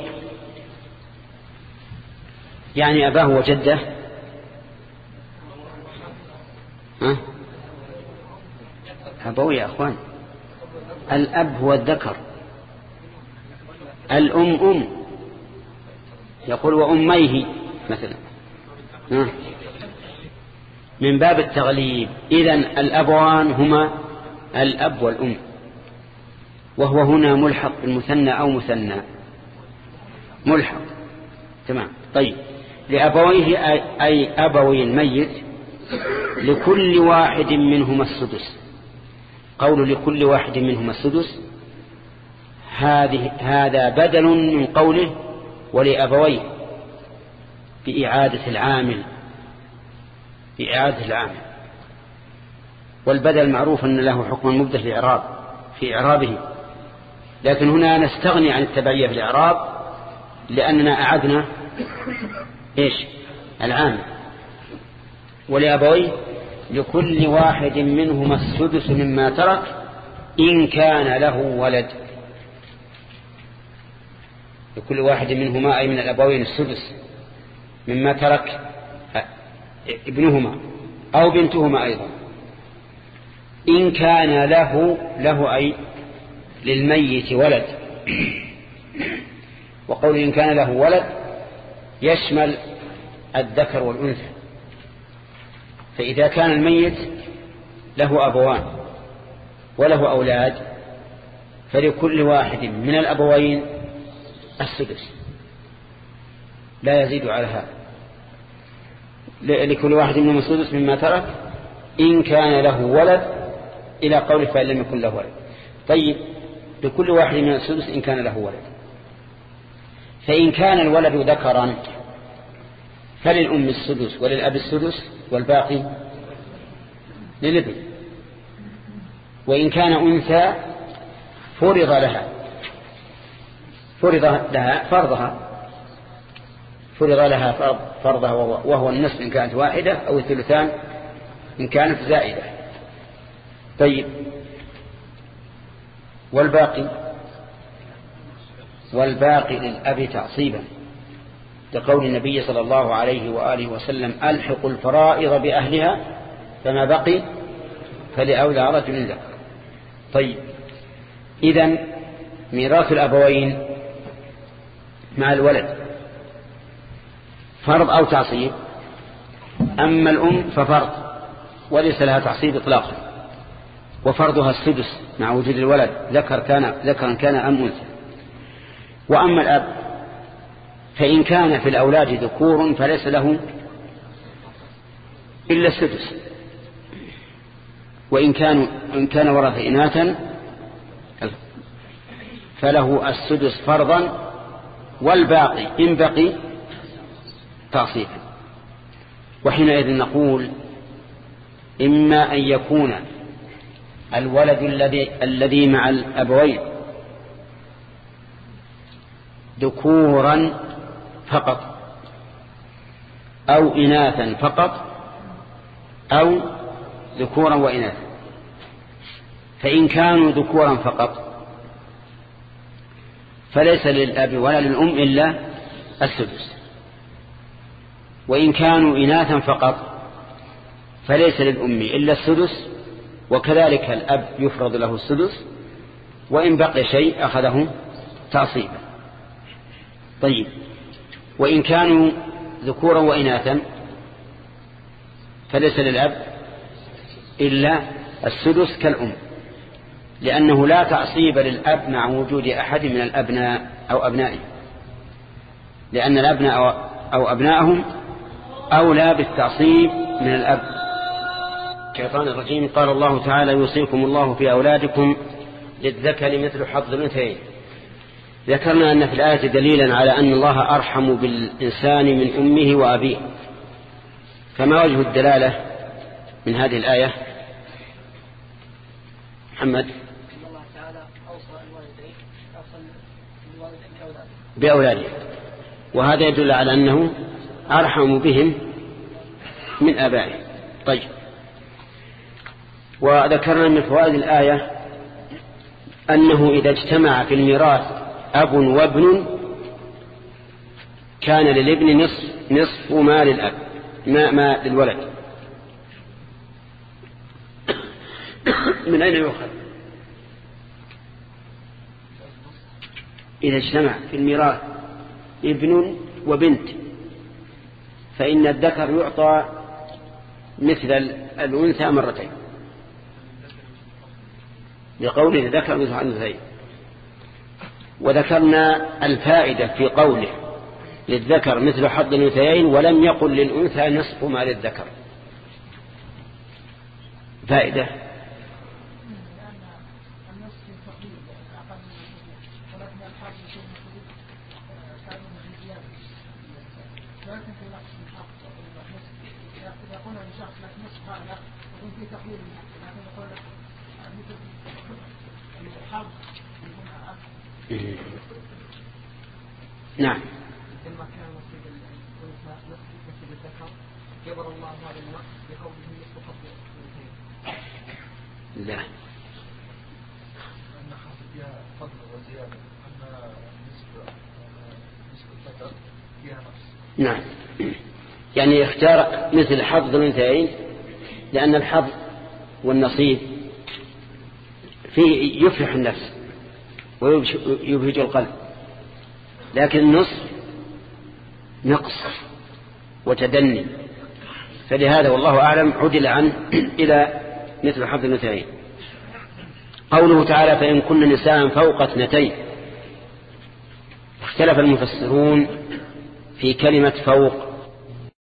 يعني أباه وجده. ها أبوي يا أخوان الأب هو الذكر، الأم أم، يقول وأميه مثلا من باب التغليب. إذن الأبوان هما الأب والأم، وهو هنا ملحق بالمثنى أو مثنى ملحق. تمام. طيب لأبويه أي أبوي الميت لكل واحد منهما السدس. قول لكل واحد منهما السدس هذه هذا بدل من قوله ولأبويه بإعادة العامل بإعادة العامل والبدل معروف أن له حكم مبدأ في إعراب في إعرابه، لكن هنا نستغني عن التبعية في الإعراب لأننا أعدنا إيش العامل. ولأبويه لكل واحد منهما السدس مما ترك إن كان له ولد. لكل واحد منهما أي من الأبوين السدس مما ترك ابنهما أو بنتهما أيضا إن كان له له أي للميت ولد. وقول إن كان له ولد يشمل الذكر والأنثى. فإذا كان الميت له أبوان وله أولاد فلكل واحد من الأبوين السدس لا يزيد على هذا. لكل واحد منهم السدس مما ترك إن كان له ولد إلى قول فإن لم يكن له ولد. طيب لكل واحد من السدس إن كان له ولد. فإن كان الولد ذكرا فللأم السدس وللأب السدس والباقي للابن. وإن كان أنثى فرض لها فرض لها فرضها فرض لها فرض فرضها وهو النصف إن كانت واحدة أو الثلثان إن كانت زائدة. طيب والباقي والباقي للأب تعصيبا لقول النبي صلى الله عليه وآله وسلم ألحق الفرائض بأهلها فما بقي فلأولى رجل ذكر. طيب إذن ميراث الأبوين مع الولد فرض أو تعصيب. أما الأم ففرض وليس لها تعصيب إطلاقا وفرضها السدس مع وجود الولد ذكر كان ذكرا كان أم أنثى. وأما الأب فإن كان في الأولاد ذكور فليس له إلا السدس، وإن كان إن كان ورث إناثا فله السدس فرضا والباقي إن بقي تعصيبا. وحينئذ نقول إما أن يكون الولد الذي الذي مع الأبوين ذكورا فقط أو إناثا فقط أو ذكورا وإناثا. فإن كانوا ذكورا فقط فليس للأب ولا للأم إلا السدس، وإن كانوا إناثا فقط فليس للأم إلا السدس وكذلك الأب يفرض له السدس وإن بقي شيء أخذه تعصيبا. طيب وإن كانوا ذكورا وإناثا فليس للأب إلا السدس كالأم، لأنه لا تعصيب للأب مع وجود أحد من الأبناء أو أبنائه، لأن الأبناء أو أبنائهم أولى بالتعصيب من الأب. الشيطان الرجيم. قال الله تعالى يوصيكم الله في أولادكم للذكر مثل حظ الأنثيين. ذكرنا أن في الآية دليلا على أن الله أرحم بالإنسان من أمه وأبيه. فما وجه الدلالة من هذه الآية محمد؟ الله تعالى أوصى الوالدين أوصى الوالدين كأولادهم بأولادهم، وهذا يدل على أنه أرحم بهم من آبائهم. طيب وذكرنا من فوائد الآية أنه إذا اجتمع في الميراث أب وابن كان للابن نصف نصف ما للأب ما, ما للولد. من أين يؤخذ؟ إذا اجتمع في الميراث ابن وبنت فإن الذكر يعطى مثل الأنثى مرتين، لقوله ذكر مثل الأنثيين. وذكرنا الفائدة في قوله للذكر مثل حظ الأنثيين ولم يقل للأنثى نصف ما للذكر. فائدة نعم. لما كان نصيب الأنثى نصيب الذكر جبر الله هذا النقص بقوله نصف حظ الأنثيين. لا. أن حصل فيها فضل وزيادة، أن نصف نصف الذكر فيها نقص. نعم. يعني اختار مثل حظ الأنثيين لأن الحظ والنصيب فيه يفرح النفس ويبهج القلب، لكن النصف نقص وتدني، فلهذا والله أعلم عدل عنه إلى مثل حظ الأنثيين. قوله تعالى فإن كن نساء فوق اثنتين، اختلف المفسرون في كلمة فوق